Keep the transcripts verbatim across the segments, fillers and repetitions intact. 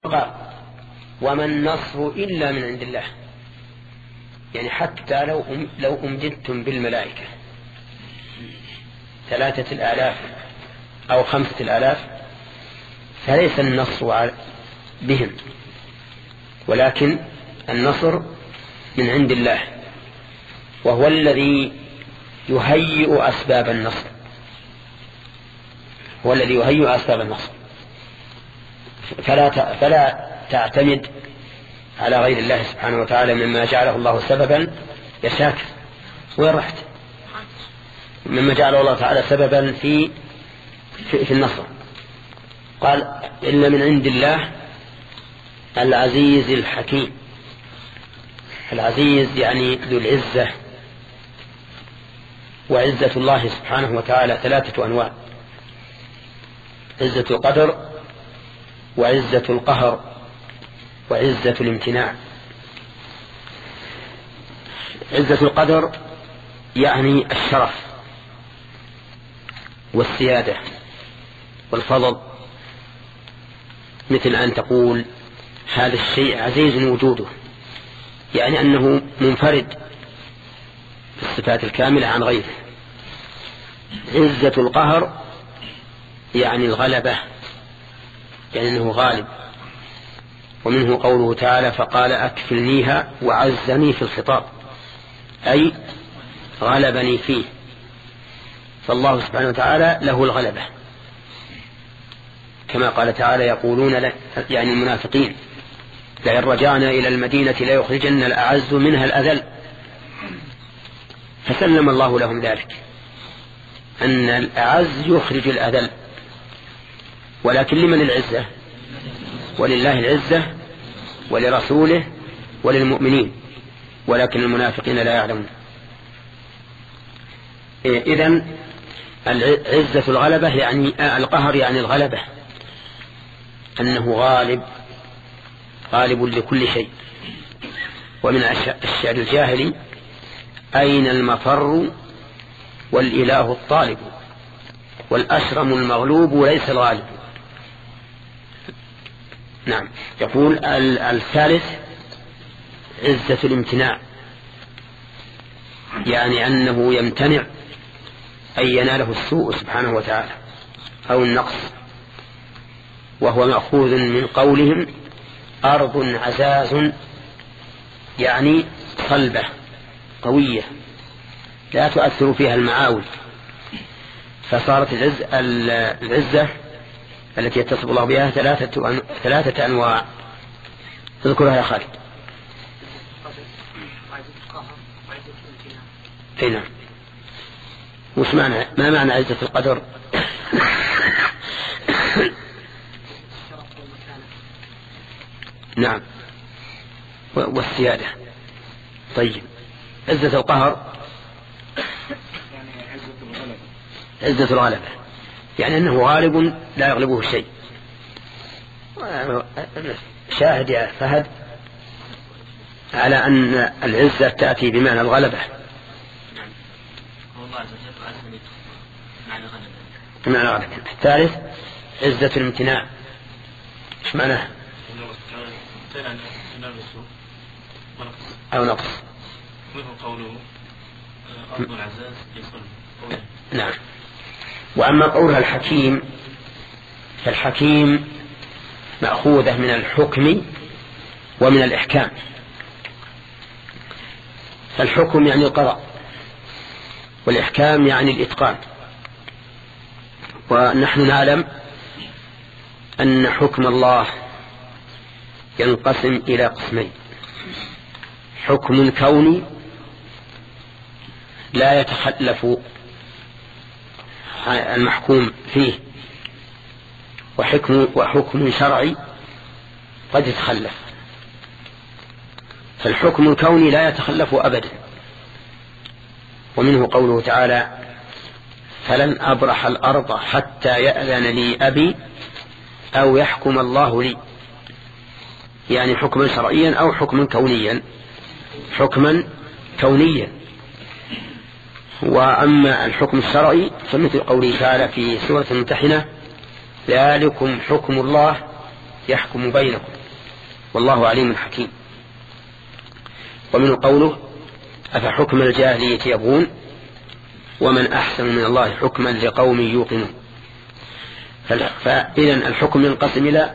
قال وما النصر إلا من عند الله، يعني حتى لو أم لو أمددتم بالملائكة ثلاثة الآلاف أو خمسة الآلاف فليس النصر بهم، ولكن النصر من عند الله، وهو الذي يهيئ أسباب النصر، هو الذي يهيئ أسباب النصر. فلا فلا تعتمد على غير الله سبحانه وتعالى مما جعله الله سببا يا شاكر. وين رحت؟ مما جعله الله تعالى سببا في في, في النصر. قال إلا من عند الله العزيز الحكيم. العزيز يعني ذو العزة، وعزة الله سبحانه وتعالى ثلاثة أنواع: عزة القدر، وعزة القهر، وعزة الامتناع. عزة القدر يعني الشرف والسيادة والفضل، مثل أن تقول هذا الشيء عزيز وجوده، يعني أنه منفرد بالصفات الكاملة عن غيره. عزة القهر يعني الغلبة، يعني أنه غالب، ومنه قوله تعالى فقال أكفلنيها وعزني في الخطاب، أي غلبني فيه. فالله سبحانه وتعالى له الغلبة، كما قال تعالى يقولون يعني المنافقين لئن رجعنا إلى المدينة ليخرجن الأعز منها الأذل، فسلم الله لهم ذلك، أن الأعز يخرج الأذل. ولكن لمن العزة؟ ولله العزة ولرسوله وللمؤمنين، ولكن المنافقين لا يعلمون. إذن عزة الغلبة يعني القهر، يعني الغلبة، أنه غالب غالب لكل شيء. ومن الشعر الجاهلي أين المفر والإله الطالب والأشرم المغلوب ليس الغالب. نعم. يقول الثالث عزة الامتناع، يعني أنه يمتنع أن يناله السوء سبحانه وتعالى أو النقص، وهو مأخوذ من قولهم أرض عزاز، يعني صلبة قوية لا تؤثر فيها المعاول. فصارت العز العزة التي يتصف الله بها ثلاثة ثلاثة أنواع، اذكرها يا خالد. نعم. وش معنى ما معنى عزة القدر؟ نعم، والسيادة. طيب، عزة القهر عزة الغلبة، يعني أنه غالب لا يغلبه شيء. شاهد يا فهد على أن العزة تأتي بمعنى الغلبة. بمعنى الغلبة. الثالث عزة الامتناع، ايش معناه؟ أو نقص. قوله أرض العزاز يصل. نعم. وأما قولها الحكيم، فالحكيم مأخوذة من الحكم ومن الإحكام. فالحكم يعني القضاء، والإحكام يعني الإتقان. ونحن نعلم أن حكم الله ينقسم إلى قسمين: حكم كوني لا يتخلف المحكوم فيه، وحكم وحكم شرعي قد يتخلف. فالحكم الكوني لا يتخلف أبدا، ومنه قوله تعالى فلن أبرح الأرض حتى يأذن لي أبي أو يحكم الله لي، يعني حكما شرعيا أو حكما كونيا. حكما كونيا. وأما الحكم الشرعي فمثل قوله تعالى في سورة الممتحنة ذلكم حكم الله يحكم بينكم. والله عليم حكيم. ومن قوله أفحكم الجاهلية يبغون ومن أحسن من الله حكما لقوم يوقنون. فإذا الحكم ينقسم إلى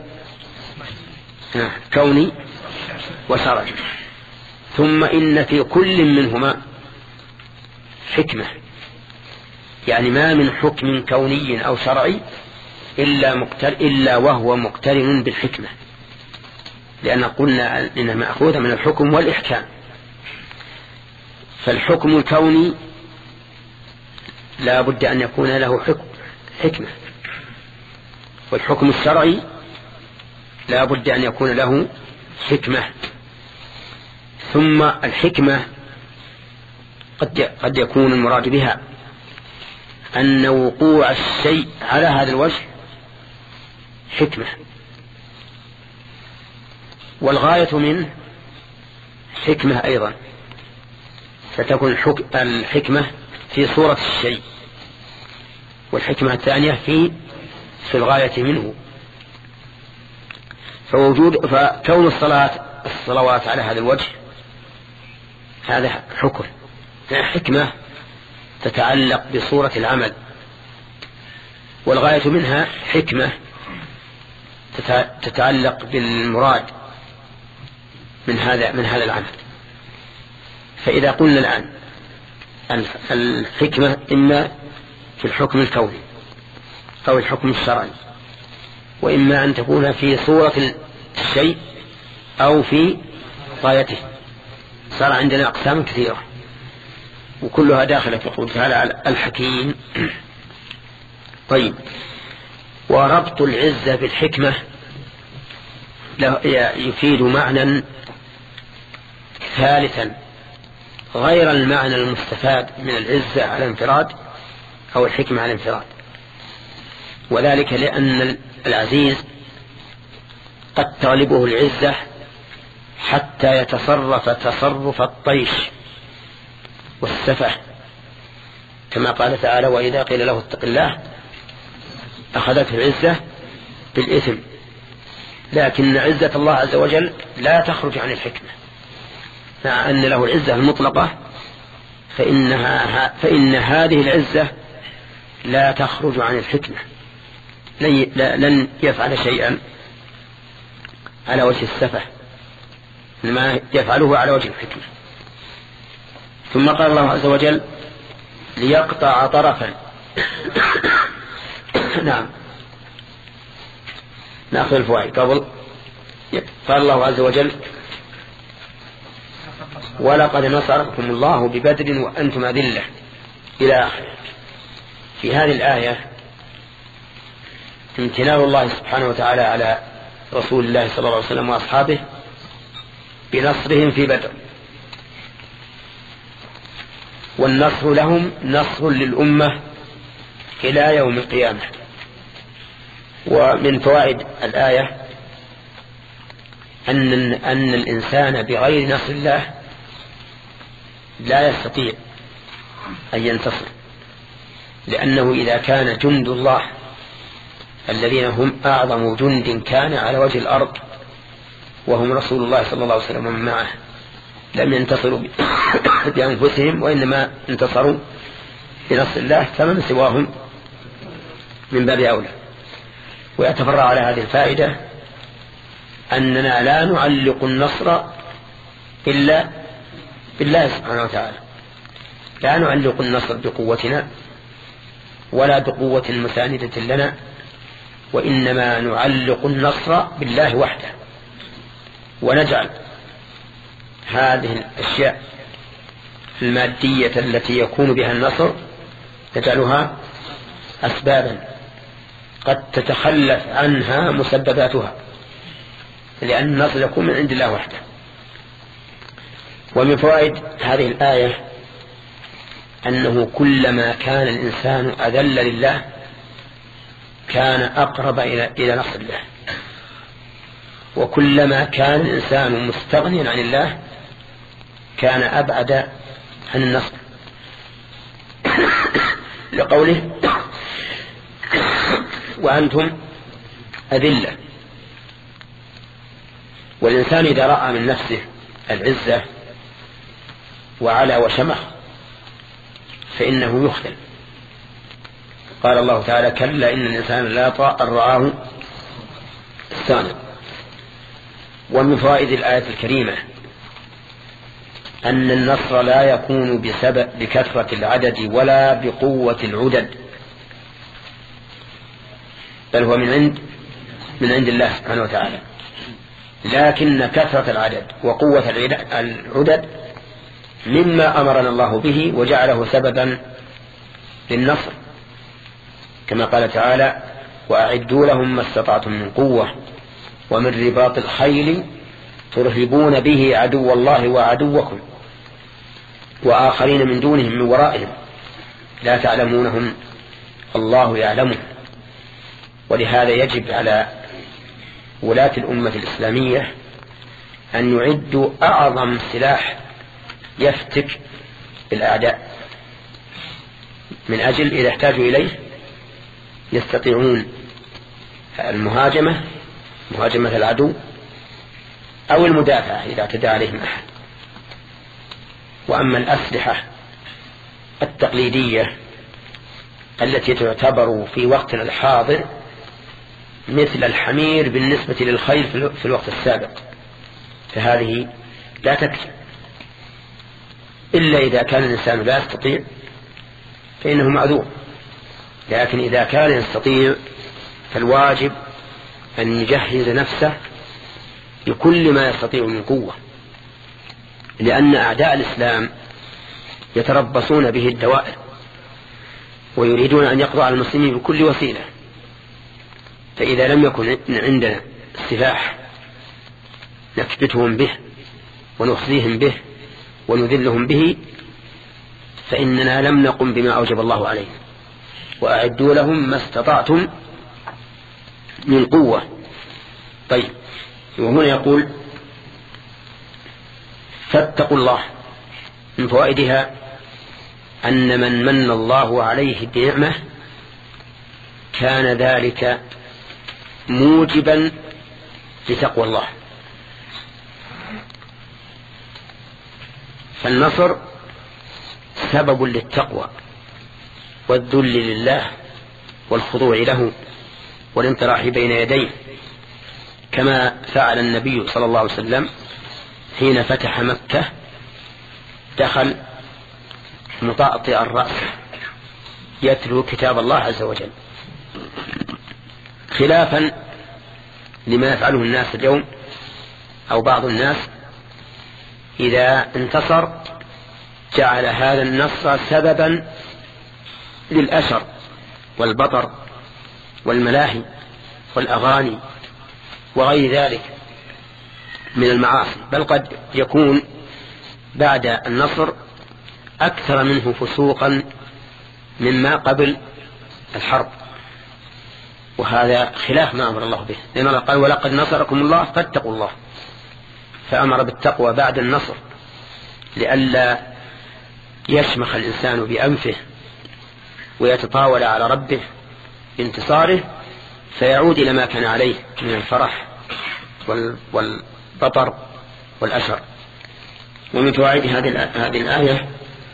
كوني وشرعي، ثم إن في كل منهما حكمة، يعني ما من حكم كوني أو شرعي إلا, مقتر إلا وهو مقترن بالحكمة، لأن قلنا إنها مأخوذة من الحكم والإحكام. فالحكم الكوني لا بد أن يكون له حكم حكمة، والحكم الشرعي لا بد أن يكون له حكمة. ثم الحكمة قد قد يكون المراد بها أن وقوع الشيء على هذا الوجه حكمة، والغاية منه حكمة أيضا، فتكون الحكمة في صورة الشيء، والحكمة الثانية في في الغاية منه. فوجود فكون الصلاة الصلوات على هذا الوجه هذا حكم، حكمة تتعلق بصورة العمل، والغاية منها حكمة تتعلق بالمراد من هذا من هذا العمل. فإذا قلنا الآن الحكمة إما في الحكم الكوني أو الحكم الشرعي، وإما أن تكون في صورة الشيء أو في غايته، صار عندنا أقسام كثيرة وكلها داخلة في قوله تعالى الحكيم. طيب، وربط العزة بالحكمة يفيد معنى ثالثا غير المعنى المستفاد من العزة على انفراد أو الحكمة على انفراد، وذلك لأن العزيز قد تغلبه العزة حتى يتصرف تصرف الطيش والسفه، كما قال تعالى وإذا قيل له اتق الله أخذته العزة بالإثم. لكن عزة الله عز وجل لا تخرج عن الحكمة، مع أن له العزة المطلقة، فإنها فإن هذه العزة لا تخرج عن الحكمة، لن يفعل شيئا على وجه السفه، إنما يفعله على وجه الحكمة. ثم قال الله عز وجل ليقطع طرفا نعم نأخذ الفوائد قبل. قال الله عز وجل ولقد نصركم الله ببدر وأنتم أذلة إلى آخره. في هذه الآية امتنان الله سبحانه وتعالى على رسول الله صلى الله عليه وسلم وأصحابه بنصرهم في بدر، والنصر لهم نصر للأمة إلى يوم القيامة. ومن فوائد الآية أن, أن الإنسان بغير نصر الله لا يستطيع أن ينتصر، لأنه إذا كان جند الله الذين هم أعظم جند كان على وجه الأرض وهم رسول الله صلى الله عليه وسلم ومن معه لم ينتصروا بأنفسهم، وإنما انتصروا بنصر الله، فمن سواهم من باب أولى. ويتفرع على هذه الفائدة أننا لا نعلق النصر إلا بالله سبحانه وتعالى، لا نعلق النصر بقوتنا ولا بقوة مساندة لنا، وإنما نعلق النصر بالله وحده، ونجعل هذه الأشياء المادية التي يكون بها النصر نجعلها أسبابا قد تتخلف عنها مسبباتها، لأن النصر يكون من عند الله وحده. ومن فوائد هذه الآية أنه كلما كان الإنسان أذل لله كان أقرب إلى نصر الله، وكلما كان الإنسان مستغنيا عن الله كان أبعد عن النصر، لقوله وأنتم أذلة. والإنسان إذا رأى من نفسه العزة وعلى وشمخ فإنه يخذل. قال الله تعالى: كلا إن الإنسان لا يطغى أن رآه استغنى. ومن فوائد الآية الكريمة أن النصر لا يكون بسبب بكثرة العدد ولا بقوة العدد، بل هو من عند من عند الله سبحانه وتعالى، لكن كثرة العدد وقوة العدد مما أمرنا الله به وجعله سببا للنصر، كما قال تعالى: وأعدوا لهم ما استطعتم من قوة ومن رباط الخيل ترهبون به عدو الله وعدوكم وآخرين من دونهم من ورائهم لا تعلمونهم الله يعلمهم. ولهذا يجب على ولاة الأمة الإسلامية أن يعدوا أعظم سلاح يفتك الأعداء، من أجل إذا احتاجوا إليه يستطيعون المهاجمة مهاجمة العدو أو المدافعة إذا اعتدى عليهم أحد. وأما الأسلحة التقليدية التي تعتبر في وقتنا الحاضر مثل الحمير بالنسبة للخيل في الوقت السابق، فهذه لا تكفي إلا إذا كان الإنسان لا يستطيع فإنه معذور، لكن إذا كان يستطيع فالواجب أن يجهز نفسه بكل ما يستطيع من قوة، لأن أعداء الإسلام يتربصون به الدوائر ويريدون أن يقضوا على المسلمين بكل وسيلة. فإذا لم يكن عندنا سلاح نكبتهم به ونخزيهم به ونذلهم به فإننا لم نقم بما أوجب الله عليه. وأعدوا لهم ما استطعتم من قوة. طيب، وهنا يقول: فاتقوا الله. من فوائدها أن من من الله عليه بنعمة كان ذلك موجبا لتقوى الله. فالنصر سبب للتقوى والذل لله والخضوع له والانطراح بين يديه، كما فعل النبي صلى الله عليه وسلم حين فتح مكة، دخل مطأطئ الرأس يتلو كتاب الله عز وجل، خلافا لما يفعله الناس اليوم أو بعض الناس إذا انتصر جعل هذا النصر سببا للأشر والبطر والملاهي والأغاني وغير ذلك من المعاصي، بل قد يكون بعد النصر أكثر منه فسوقا مما قبل الحرب، وهذا خلاف ما أمر الله به، لأن الله قال: ولقد نصركم الله فاتقوا الله، فأمر بالتقوى بعد النصر لئلا يشمخ الإنسان بأنفه ويتطاول على ربه بانتصاره فيعود إلى ما كان عليه من الفرح والبطر والأشر. ومن فوائد هذه الآية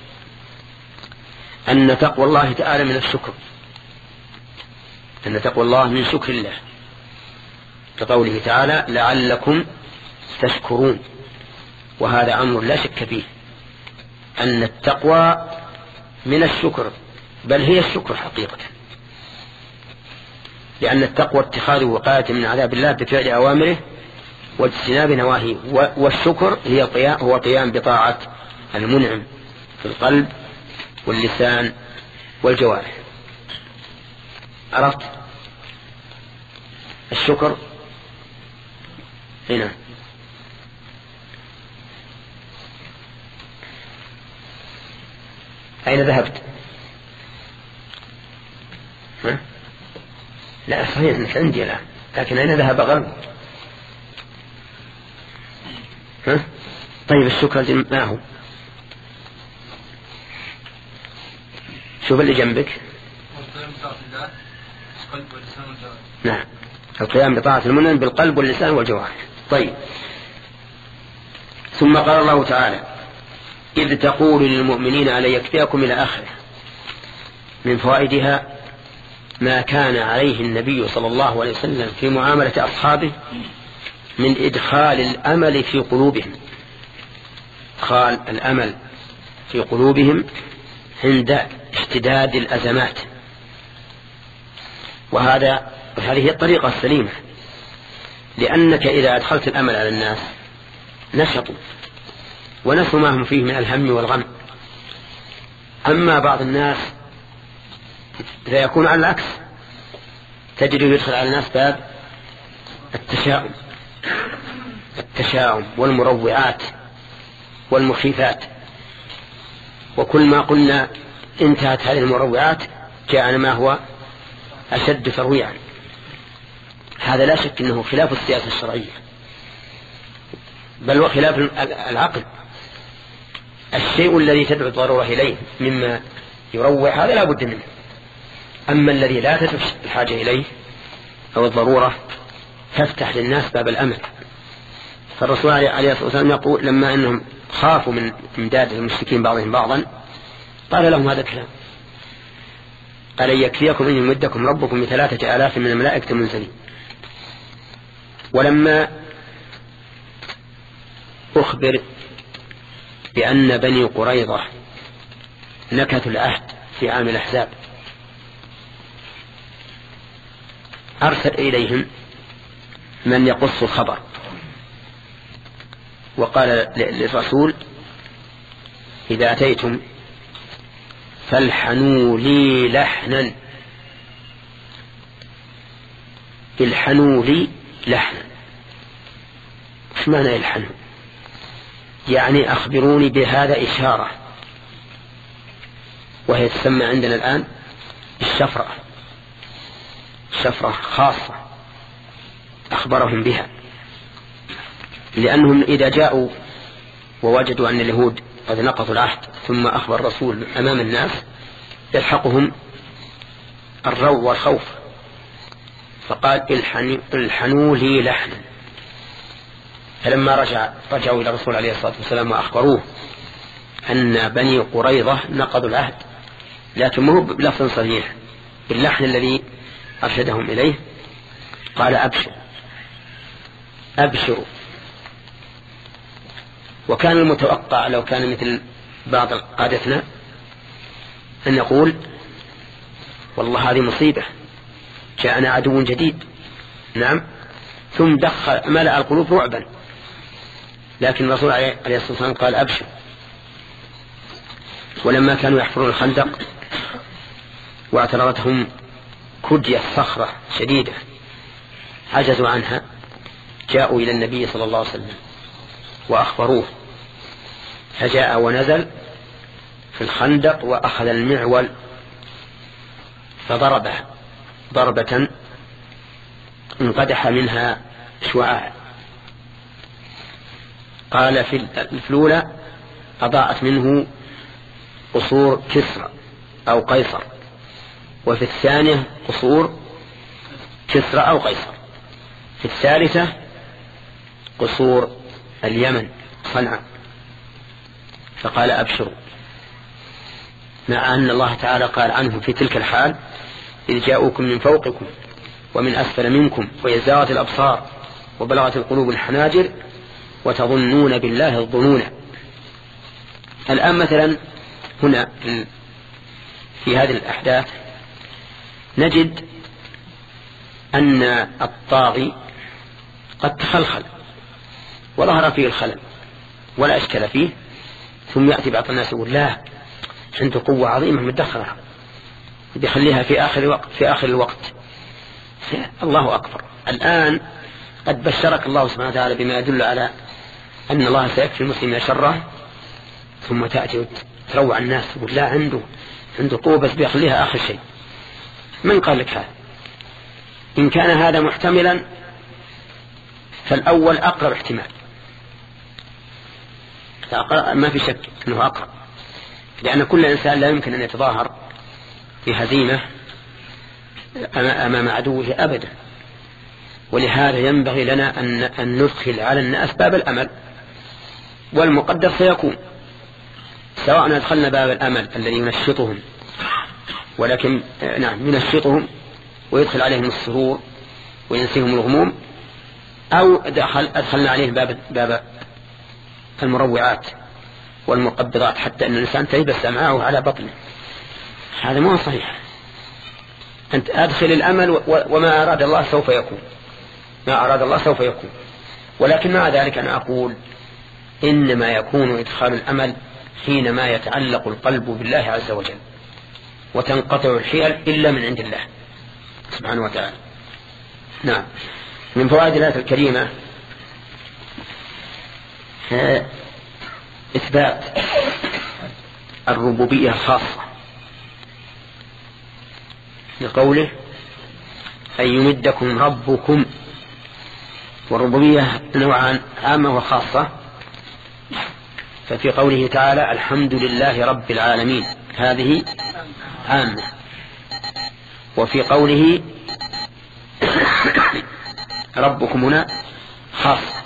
أن تقوى الله تعالى من الشكر، أن تقوى الله من شكر الله، كقوله تعالى: لعلكم تشكرون. وهذا أمر لا شك فيه أن التقوى من الشكر، بل هي الشكر حقيقة، لأن التقوى اتخاذ وقاية من عذاب الله بفعل أوامره واجتناب نواهيه، والشكر هي قيام هو قيام بطاعة المنعم في القلب واللسان والجوارح. عرفت الشكر هنا؟ أين ذهبت؟ ها؟ لا صحيح أنت عندي الآن، لكن أين ذهب غرب؟ ها؟ طيب الشكر ما هو؟ شوف اللي جنبك. نعم، القيام بطاعة المنعم بالقلب واللسان والجوارح. طيب، ثم قال الله تعالى إذ تقول للمؤمنين ألن يكفيكم إلى آخره. من فوائدها ما كان عليه النبي صلى الله عليه وسلم في معاملة أصحابه من إدخال الأمل في قلوبهم، إدخال الأمل في قلوبهم عند اشتداد الأزمات، وهذا هذه هي الطريقة السليمة، لأنك إذا أدخلت الأمل على الناس نشطوا ونسوا ما هم فيه من الهم والغم. أما بعض الناس فيكون على العكس، تجده يدخل على الناس باب التشاؤم التشاؤم والمروعات والمخيفات، وكل ما قلنا انتهت هذه المروعات جاءنا ما هو أشد ترويعا. هذا لا شك أنه خلاف السياسة الشرعية، بل وخلاف العقل. الشيء الذي تدعو الضرورة إليه مما يروع هذا لا بد منه، أما الذي لا تدعو الحاجة إليه أو الضرورة تفتح للناس باب الأمل. فالرسول عليه الصلاة والسلام يقول لما أنهم خافوا من امداد المشركين بعضهم بعضا قال لهم هذا الكلام: قال يكفيكم أن يمدكم ربكم بثلاثة آلاف من الملائكة منزلين. ولما أخبر بأن بني قريظة نكثوا العهد في عام الأحزاب أرسل إليهم من يقص الخبر، وقال للرسول: إذا أتيتم فالحنوا لي لحنا الحنوا لي لحنا. ايش معنى الحنوا؟ يعني أخبروني بهذا إشارة، وهي تسمى عندنا الآن الشفرة، شفرة خاصة أخبرهم بها، لأنهم إذا جاءوا ووجدوا أن اليهود قد نقضوا العهد ثم أخبر الرسول أمام الناس يلحقهم الروع والخوف، فقال: الحنوا لي لحنا. فلما رجع رجعوا إلى الرسول عليه الصلاة والسلام وأخبروه أن بني قريظة نقضوا العهد، لكن ما هو بلفظ صريح، باللحن الذي أرشدهم إليه، قال: أبشر أبشروا. وكان المتوقع لو كان مثل بعض قادتنا أن يقول: والله هذه مصيبة، جاءنا عدو جديد. نعم، ثم دخل ملأ القلوب رعبا، لكن الرسول عليه الصلاة والسلام قال: أبشر. ولما كانوا يحفرون الخندق واعترضتهم كدية صخرة شديدة عجزوا عنها، جاءوا إلى النبي صلى الله عليه وسلم وأخبروه، فجاء ونزل في الخندق وأخذ المعول فضربه ضربة انقدح منها شعاع. قال في الأولى أضاءت منه قصور كسرى أو قيصر، وفي الثانية قصور كسرى أو قيصر، في الثالثة قصور اليمن صنعاء. فقال: أبشروا، مع أن الله تعالى قال عنه في تلك الحال: إذ جاءوكم من فوقكم ومن أسفل منكم ويزاغت الأبصار وبلغت القلوب الحناجر وتظنون بالله الظنون. الآن مثلا هنا في هذه الأحداث نجد أن الطاغي قد تخلخل وظهر فيه الخلل ولا أشكل فيه، ثم يأتي بعض الناس يقول: لا، عنده قوة عظيمة مدخرة بيخليها في آخر الوقت في آخر الوقت الله أكبر. الآن قد بشرك الله سبحانه وتعالى بما يدل على أن الله سيكفي المسلم شره، ثم تأتي تروع الناس تقول: لا، عنده عنده قوة بس بيخليها آخر شيء. من قال لك هذا؟ إن كان هذا محتملا فالأول أقرب احتمال، ما في شك أنه أقرب، لأن كل إنسان لا يمكن أن يتظاهر بهزيمة أمام عدوه أبدا. ولهذا ينبغي لنا أن ندخل على الناس باب الأمل، والمقدر سيكون، سواء أدخلنا باب الأمل الذي ينشطهم، ولكن نعم ينشطهم ويدخل عليهم السرور وينسيهم الغموم، أو أدخل أدخلنا عليهم باب باب المروعات والمقبضات حتى أن الإنسان تيبس معه على بطنه. هذا ما هو صحيح. أنت أدخل الأمل وما أراد الله سوف يكون، ما أراد الله سوف يكون. ولكن مع ذلك أنا أقول إنما يكون إدخال الأمل حينما يتعلق القلب بالله عز وجل، وتنقطع الحيل إلا من عند الله سبحانه وتعالى. نعم. من فوائد الآية الكريمة إثبات الربوبية الخاصة لقوله أن يمدكم ربكم، والربوبية نوعان، عامة وخاصة. ففي قوله تعالى الحمد لله رب العالمين هذه عامة، وفي قوله ربكم هنا خاصة.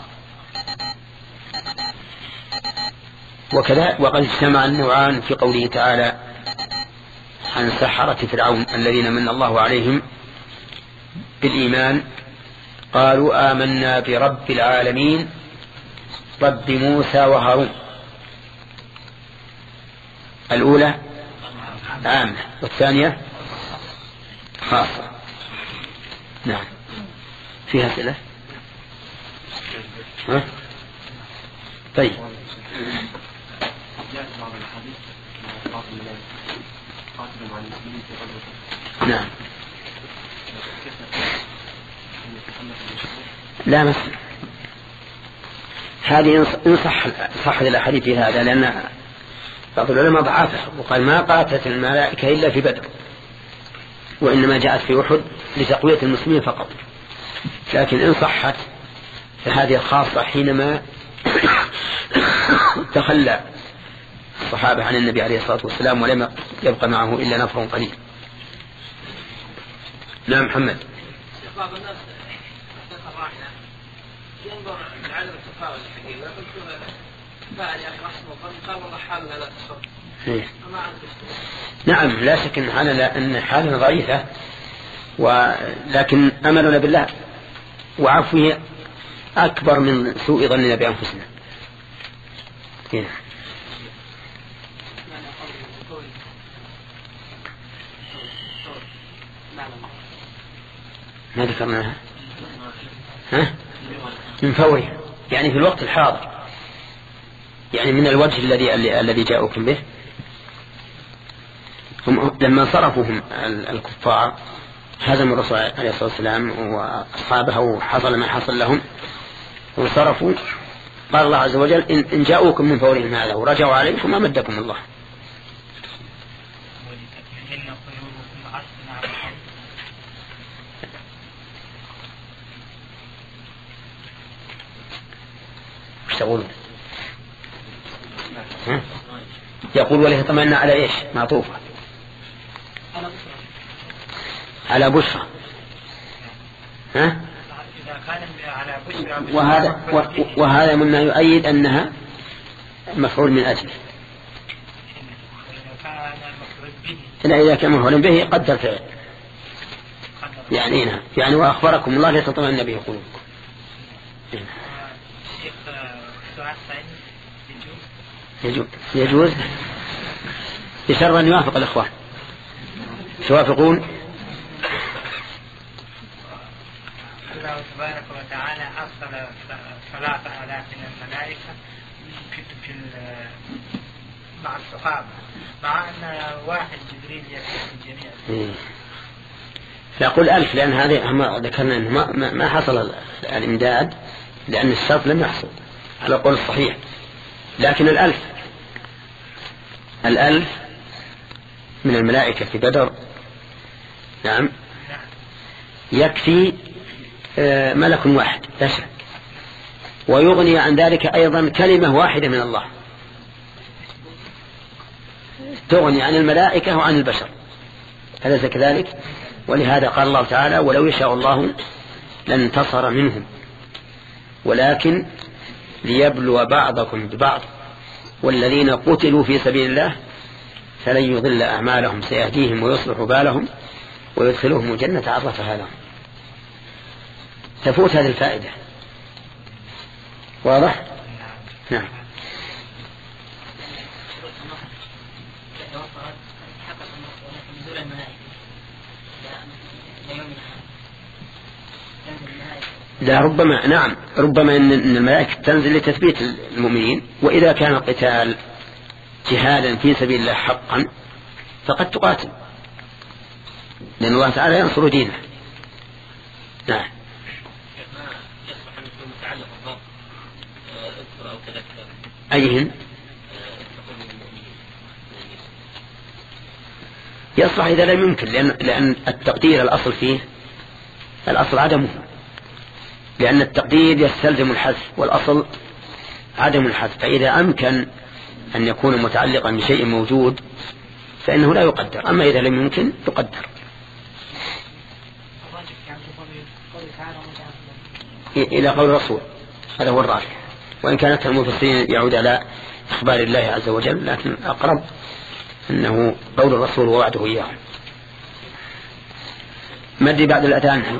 وكذا وقد اجتمع النوعان في قوله تعالى عن سحرة فرعون الذين من الله عليهم بالإيمان قالوا آمنا برب العالمين رب موسى وهارون. الأولى عامة والثانية خاصة. نعم. فيها أسئلة؟ ها؟ طيب. نعم. لا مثل هذه إن صح صح الأحاديث في هذا، لأن بعض العلماء ضعفها وقال ما قاتلت الملائكة إلا في بدر، وإنما جاءت في أحد لتقوية المسلمين فقط. لكن إن صحت فهذه الخاصة حينما تخلى الصحابة عن النبي عليه الصلاة والسلام ولم يبقى معه إلا نفر قليل. نعم محمد. بعض الناس الراحلة ينظر لعدم التفاؤل الحقيقي ويقول فاعل يا أخي رحمه قال والله حالنا لا تصر. نعم لا شك أن حالنا أن حالنا ضعيفة، ولكن أملنا بالله وعفوه أكبر من سوء ظننا بأنفسنا. هنا. ما ذكرناها؟ ها؟ من فوره، يعني في الوقت الحاضر، يعني من الوجه الذي الذي جاءوكم به. هم لما صرفوا هم الكفار هزم الرسول عليه الصلاة والسلام وأصحابه وحصل ما حصل لهم وصرفوا، قال الله عز وجل إن جاءوكم من فورهم هذا ورجعوا عليكم أمدكم الله. ايش تقولون؟ يقول وليطمئن على ايش؟ معطوفة على بشرى. ها؟ وهذا وهذا مما يؤيد أنها مفعول من أجله. إلا إذا كان مفعول به قدر فعل، يعني يعني وأخبركم الله لتطمئن به قلوبكم. يجوز يجوز بشرط أن يوافق الإخوان. توافقون؟ الله تبارك وتعالى أرسل ثلاثة آلاف من الملائكة في مع الصحابة، مع أن واحد جبريل يكفي الجميع. فأقول ألف، لأن هذه ما ذكرنا أنه ما, ما حصل الإمداد لأن الشرط لم يحصل على قول الصحيح. لكن الألف الألف من الملائكة في بدر نعم يكفي ملك واحد لا شك، ويغني عن ذلك أيضا كلمة واحدة من الله تغني عن الملائكة وعن البشر، أليس كذلك؟ ولهذا قال الله تعالى ولو يشاء الله لانتصر منهم ولكن ليبلو بعضكم ببعض والذين قتلوا في سبيل الله فلن يضل أعمالهم سيهديهم ويصلح بالهم ويدخلهم الجنة عرفها لهم. تفوت هذه الفائدة. واضح؟ نعم. لا ربما نعم ربما أن الملائكة تنزل لتثبيت المؤمنين، وإذا كان القتال جهادا في سبيل الله حقا فقد تقاتل، لأن الله تعالى ينصر دينه. نعم. أيهن يصلح إذا لم يمكن، لأن, لأن التقدير الأصل فيه الأصل عدمه، لأن التقدير يستلزم الحذف والأصل عدم الحذف، فإذا أمكن أن يكون متعلقا بشيء موجود فإنه لا يقدر، أما إذا لم يمكن يقدر. إلى قول الرسول هذا هو الراجح، وإن كانت المفسرين يعود على إخبار الله عز وجل، لكن أقرب أنه قول الرسول ووعده إياه. مدي بعد الأذان.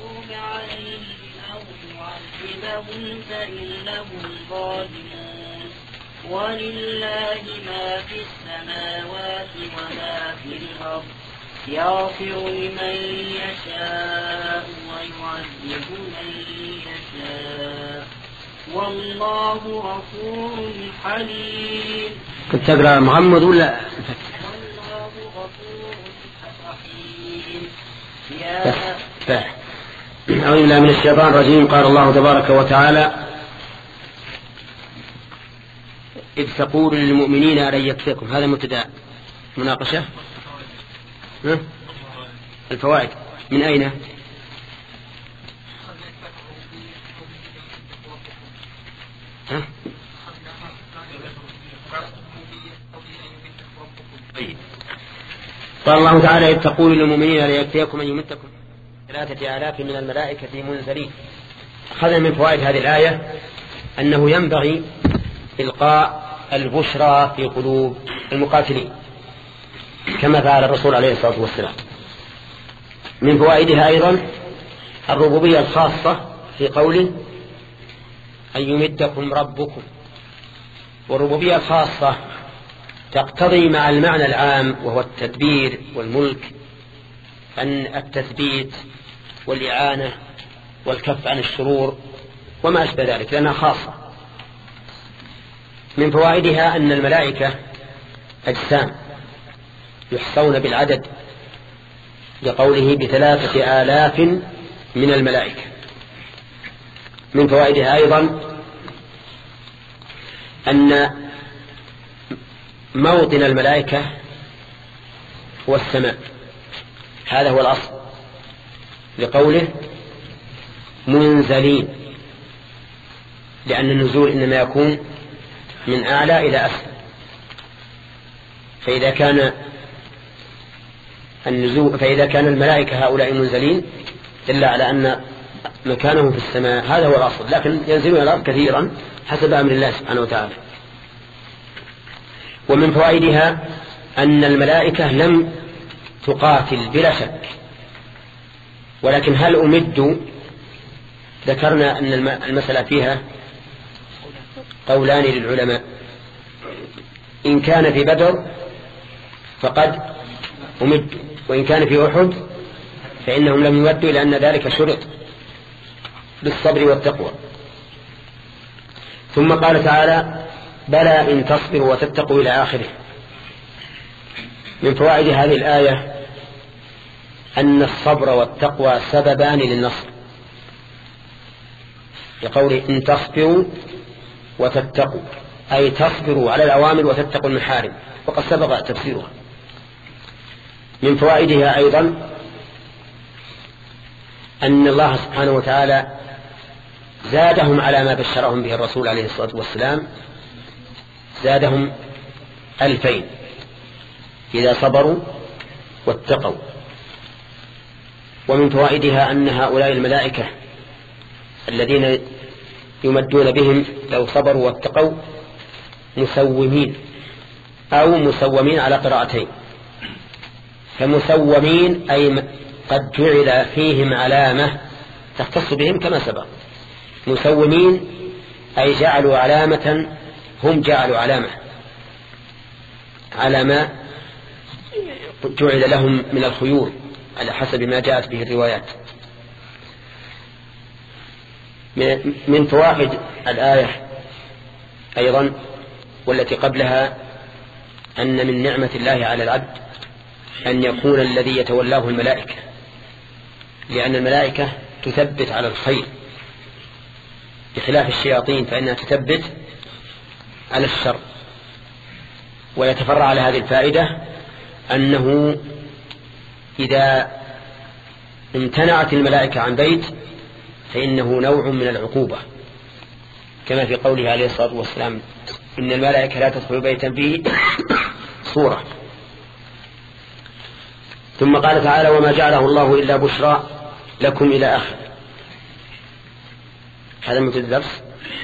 ولله ما في السماوات وما في الأرض يغفر لمن يشاء ويعذب من يشاء والله غفور حليم. كنت تقرأ محمد ولا؟ والله غفور رحيم. أعوذ بالله من الشيطان الرجيم. قال الله تبارك وتعالى: إذ تقول للمؤمنين ألن يكفيكم. هذا مبتدأ مناقشة. الفوائد من أين؟ ها؟ قال الله تعالى: إذ تقول للمؤمنين ألن يكفيكم أن يمدكم ثلاثة آلاف من الملائكة منزلين. أخذنا من فوائد هذه الآية أنه ينبغي إلقاء البشرى في قلوب المقاتلين كما فعل الرسول عليه الصلاة والسلام. من فوائدها أيضا الربوبية الخاصة في قوله أن يمدكم ربكم، والربوبية الخاصة تقتضي مع المعنى العام وهو التدبير والملك أن التثبيت والإعانة والكف عن الشرور وما أشبه ذلك، لأنها خاصة. من فوائدها أن الملائكة أجسام يحصون بالعدد لقوله بثلاثة آلاف من الملائكة. من فوائدها أيضا أن موطن الملائكة هو السماء، هذا هو الأصل لقوله منزلين، لأن النزول إنما يكون من أعلى إلى أسفل، فإذا كان النزول فإذا كان الملائكة هؤلاء منزلين دل على أن مكانهم في السماء، هذا هو الأصل، لكن ينزلون الأرض كثيرا حسب أمر الله سبحانه وتعالى. ومن فوائدها أن الملائكة لم تقاتل بلا شك، ولكن هل أمدوا؟ ذكرنا أن المسألة فيها قولان للعلماء. إن كان في بدر فقد أمدوا، وإن كان في أحد فإنهم لم يمدوا، لأن ذلك شرط بالصبر والتقوى. ثم قال تعالى: بلى إن تصبروا وتتقوا إلى آخره. من فوائد هذه الآية أن الصبر والتقوى سببان للنصر، لقوله إن تصبروا وتتقوا، أي تصبروا على الأوامر وتتقوا المحارم، وقد سبق تفسيرها. من فوائدها أيضا أن الله سبحانه وتعالى زادهم على ما بشرهم به الرسول عليه الصلاة والسلام، زادهم ألفين إذا صبروا واتقوا. ومن فوائدها أن هؤلاء الملائكة الذين يمدون بهم لو صبروا واتقوا مسومين أو مسومين على قراءتين. فمسومين أي قد جعل فيهم علامة تختص بهم كما سبق. مسومين أي جعلوا علامة، هم جعلوا علامة على ما جعل لهم من الخيول على حسب ما جاءت به الروايات. من فوائد الآية أيضا والتي قبلها أن من نعمة الله على العبد أن يكون الذي يتولاه الملائكة، لأن الملائكة تثبت على الخير بخلاف الشياطين فإنها تثبت على الشر. ويتفرع على هذه الفائدة أنه إذا امتنعت الملائكة عن بيت فإنه نوع من العقوبة، كما في قوله عليه الصلاة والسلام إن الملائكة لا تدخل بيتا فيه صورة. ثم قال تعالى وما جعله الله إلا بشرى لكم إلى آخر. هذا مثل الدرس.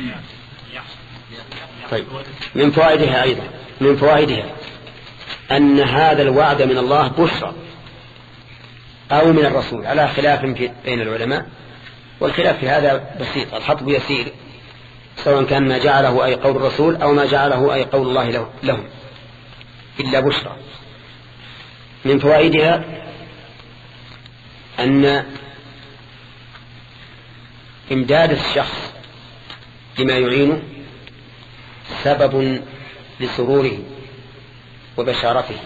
طيب من فوائدها أيضا من فوائدها أن هذا الوعد من الله بشرى أو من الرسول على خلاف بين العلماء، والخلاف في هذا بسيط، الحطب يسير، سواء كان ما جعله أي قول الرسول أو ما جعله أي قول الله لهم إلا بشرى. من فوائدها أن إمداد الشخص لما يعينه سبب لسروره وبشارته،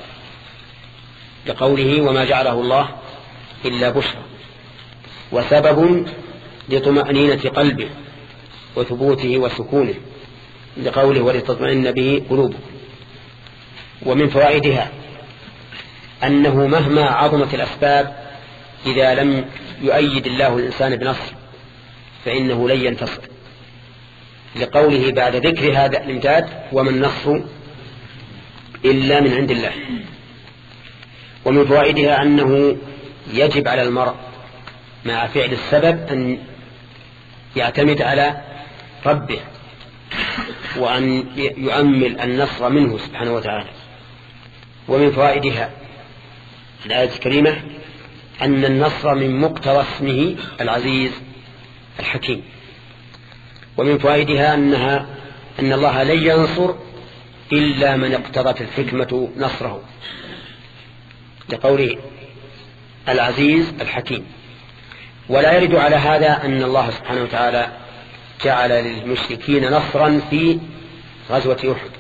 لقوله وما جعله الله إلا بشرى، وسبب لطمأنينة قلبه وثبوته وسكونه، لقوله ولتطمئن به قلوبه. ومن فوائدها أنه مهما عظمت الأسباب إذا لم يؤيد الله الإنسان بنصر فإنه لن ينتصر، لقوله بعد ذكر هذا الإمداد وما النصر إلا من عند الله. ومن فوائدها أنه يجب على المرء مع فعل السبب أن يعتمد على ربه وأن يؤمل النصر منه سبحانه وتعالى. ومن فوائدها الآية الكريمة أن النصر من مقتضى اسمه العزيز الحكيم. ومن فوائدها أنها أن الله لن ينصر إلا من اقتضت الحكمة نصره، لقوله العزيز الحكيم. ولا يرد على هذا أن الله سبحانه وتعالى جعل للمشركين نصرا في غزوة أحد،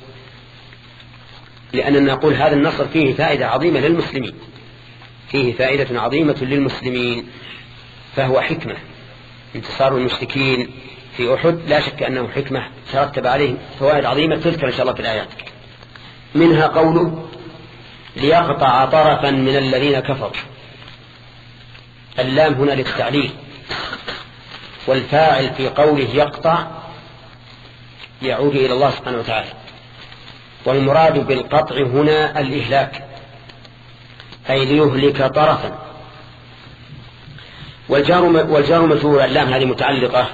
لأننا نقول هذا النصر فيه فائدة عظيمة للمسلمين، فيه فائدة عظيمة للمسلمين، فهو حكمة. انتصار المشركين في أحد لا شك أنه حكمة ترتب عليه فوائد عظيمة تذكر إن شاء الله في الآيات. منها قوله ليقطع طرفا من الذين كفروا، اللام هنا للتعليل، والفاعل في قوله يقطع يعود إلى الله سبحانه وتعالى، والمراد بالقطع هنا الإهلاك، أي ليهلك طرفا. والجار والجار مجرور اللام هذه متعلقة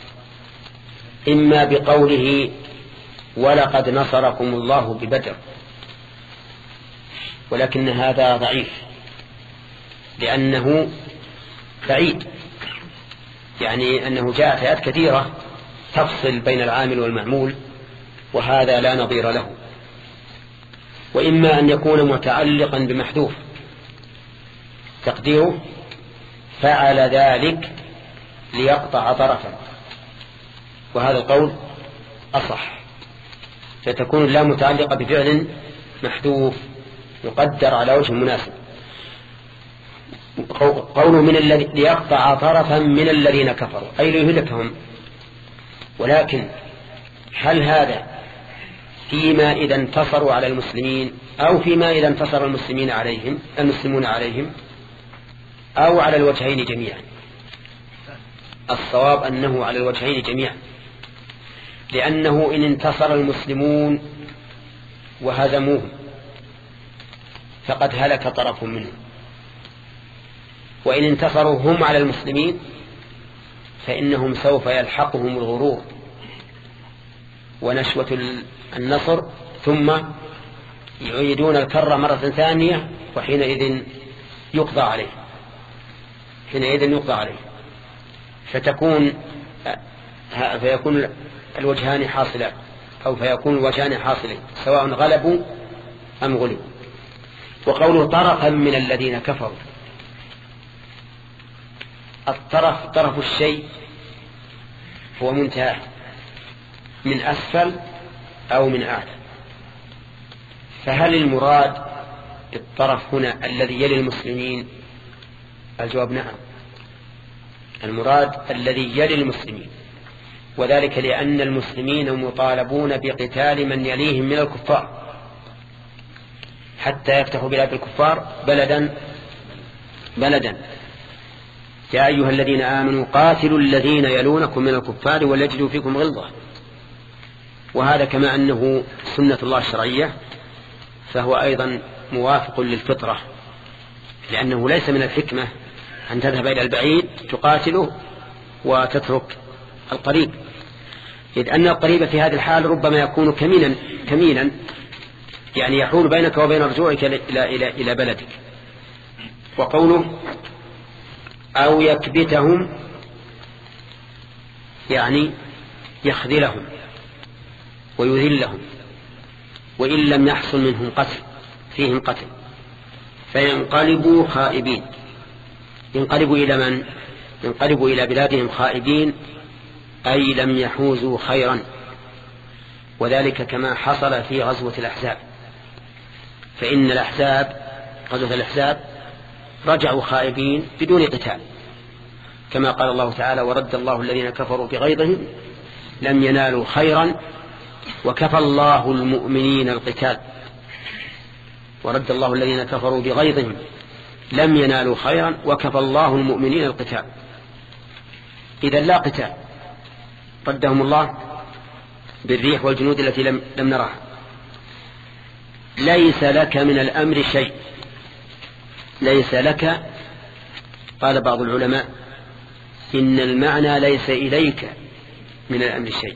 إما بقوله ولقد نصركم الله ببدر، ولكن هذا ضعيف لأنه بعيد، يعني أنه جاءت آيات كثيرة تفصل بين العامل والمعمول، وهذا لا نظير له. وإما أن يكون متعلقا بمحذوف تقديره فعل ذلك ليقطع طرفا، وهذا القول أصح، فتكون اللام متعلقة بفعل محذوف يقدر على وجه مناسب. قوله من الذي ليقطع طرفا من الذين كفروا أي ليهلكهم. ولكن هل هذا فيما إذا انتصروا على المسلمين أو فيما إذا انتصر المسلمين عليهم المسلمون عليهم أو على الوجهين جميعا؟ الصواب أنه على الوجهين جميعا، لأنه إن انتصر المسلمون وهزموهم فقد هلك طرف منهم، وإن انتصروا هم على المسلمين فإنهم سوف يلحقهم الغرور ونشوة النصر ثم يعيدون الكرة مرة ثانية وحينئذ يقضى عليه حينئذ يقضى عليه فتكون فيكون الوجهان حاصلان أو فيكون الوجهان حاصلين سواء غلبوا أم غلبوا. وقوله طرفا من الذين كفروا، الطرف طرف الشيء هو منتهى من أسفل أو من أعلى، فهل المراد الطرف هنا الذي يلي المسلمين؟ الجواب نعم، المراد الذي يلي المسلمين، وذلك لأن المسلمين مطالبون بقتال من يليهم من الكفار حتى يفتحوا بلاد الكفار بلدا بلدا. يا أيها الذين آمنوا قاتلوا الذين يلونكم من الكفار وليجدوا فيكم غلظة. وهذا كما أنه سنة الله الشرعية فهو أيضا موافق للفطرة، لأنه ليس من الحكمة أن تذهب إلى البعيد تقاتله وتترك القريب، إذ أن القريب في هذه الحال ربما يكون كمينا كمينا يعني يحول بينك وبين رجوعك إلى, إلى, إلى بلدك. وقوله أو يكبتهم يعني يخذلهم ويذلهم، وإن لم يحصل منهم قتل فيهم قتل فينقلبوا خائبين. ينقلبوا إلى من؟ ينقلبوا إلى بلادهم خائبين أي لم يحوزوا خيرا، وذلك كما حصل في غزوة الأحزاب، فإن الأحزاب غزوة الأحزاب رجعوا خائبين بدون قتال، كما قال الله تعالى ورد الله الذين كفروا بغيظهم لم ينالوا خيرا وكفى الله المؤمنين القتال. ورد الله الذين كفروا بغيظهم لم ينالوا خيرا وكفى الله المؤمنين القتال. إذا لا قتال، ردهم الله بالريح والجنود التي لم, لم نراها. ليس لك من الأمر شيء. ليس لك، قال بعض العلماء إن المعنى ليس إليك من الأمر شيء،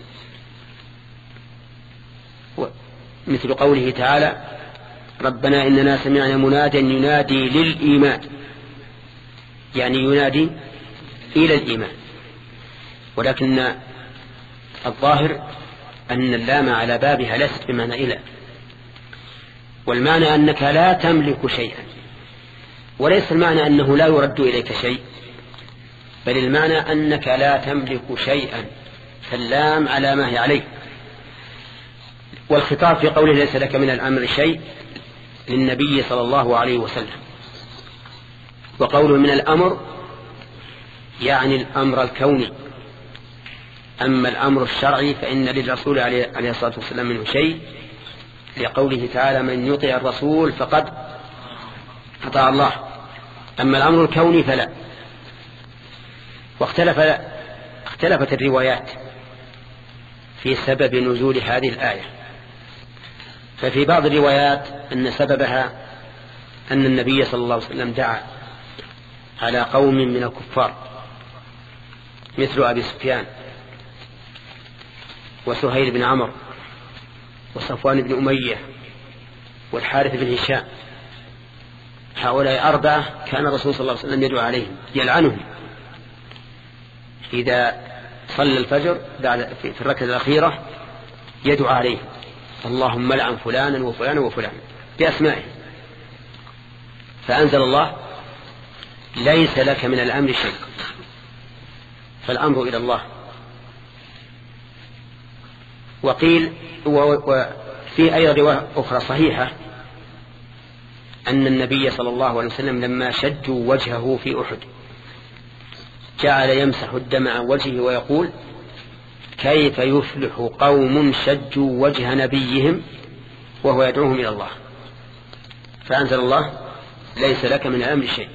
مثل قوله تعالى ربنا إننا سمعنا مناديا ينادي للإيمان، يعني ينادي إلى الإيمان، ولكن الظاهر أن اللام على بابها ليست بمعنى إلى، والمعنى أنك لا تملك شيئا، وليس المعنى أنه لا يرد إليك شيء، بل المعنى أنك لا تملك شيئا، فاللام على ما هي عليه. والخطاب في قوله ليس لك من الأمر شيء للنبي صلى الله عليه وسلم، وقوله من الأمر يعني الأمر الكوني، أما الأمر الشرعي فإن للرسول عليه الصلاة والسلام منه شيء، لقوله تعالى من يطع الرسول فقد أطاع الله. أما الأمر الكوني فلا. واختلف اختلفت الروايات في سبب نزول هذه الآية، ففي بعض الروايات أن سببها أن النبي صلى الله عليه وسلم دعا على قوم من الكفار مثل أبي سفيان وسهيل بن عمرو وصفوان بن أمية والحارث بن هشام، هؤلاء أربعة كان الرسول صلى الله عليه وسلم يدعو عليهم يلعنهم إذا صلى الفجر بعد في الركعة الأخيرة، يدعو عليهم اللهم لعن فلانا وفلانا وفلانا بأسمائهم. فأنزل الله ليس لك من الأمر شيء، فالأمر إلى الله. وقيل وفي أي رواية أخرى صحيحة أن النبي صلى الله عليه وسلم لما شجوا وجهه في أحد جعل يمسح الدم عن وجهه ويقول كيف يفلح قوم شجوا وجه نبيهم وهو يدعوهم إلى الله. فأنزل الله ليس لك من الأمر شيء.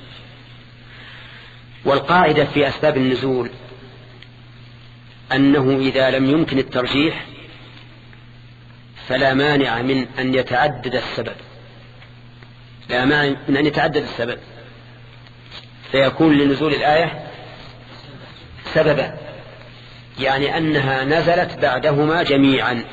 والقاعدة في أسباب النزول أنه إذا لم يمكن الترجيح فلا مانع من أن يتعدد السبب، لا مانع من أن يتعدد السبب، فيكون لنزول الآية سببا، يعني أنها نزلت بعدهما جميعا،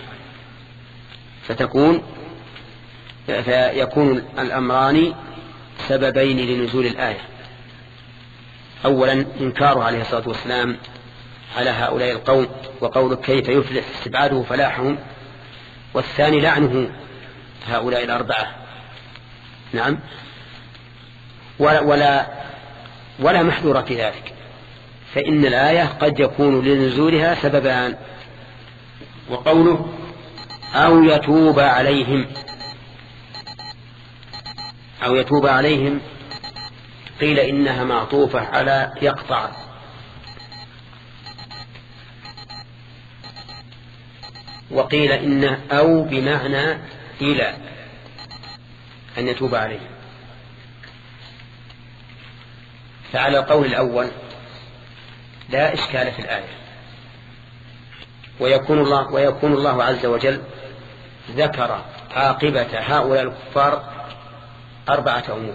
فتكون فيكون الأمران سببين لنزول الآية. أولا إنكاره عليه الصلاة والسلام على هؤلاء القوم وقوله كيف يفلح استبعاده فلاحهم، والثاني لعنه هؤلاء الأربعة. نعم. ولا, ولا, ولا محذور في ذلك، فإن الآية قد يكون لنزولها سببان. وقوله أو يتوب عليهم، أو يتوب عليهم قيل إنها معطوفة على يقطع، وقيل إن أو بمعنى إلى أن يتوب عليهم. فعلى القول الأول لا إشكال في الآية، ويكون الله, ويكون الله عز وجل ذكر عاقبة هؤلاء الكفار أربعة أمور: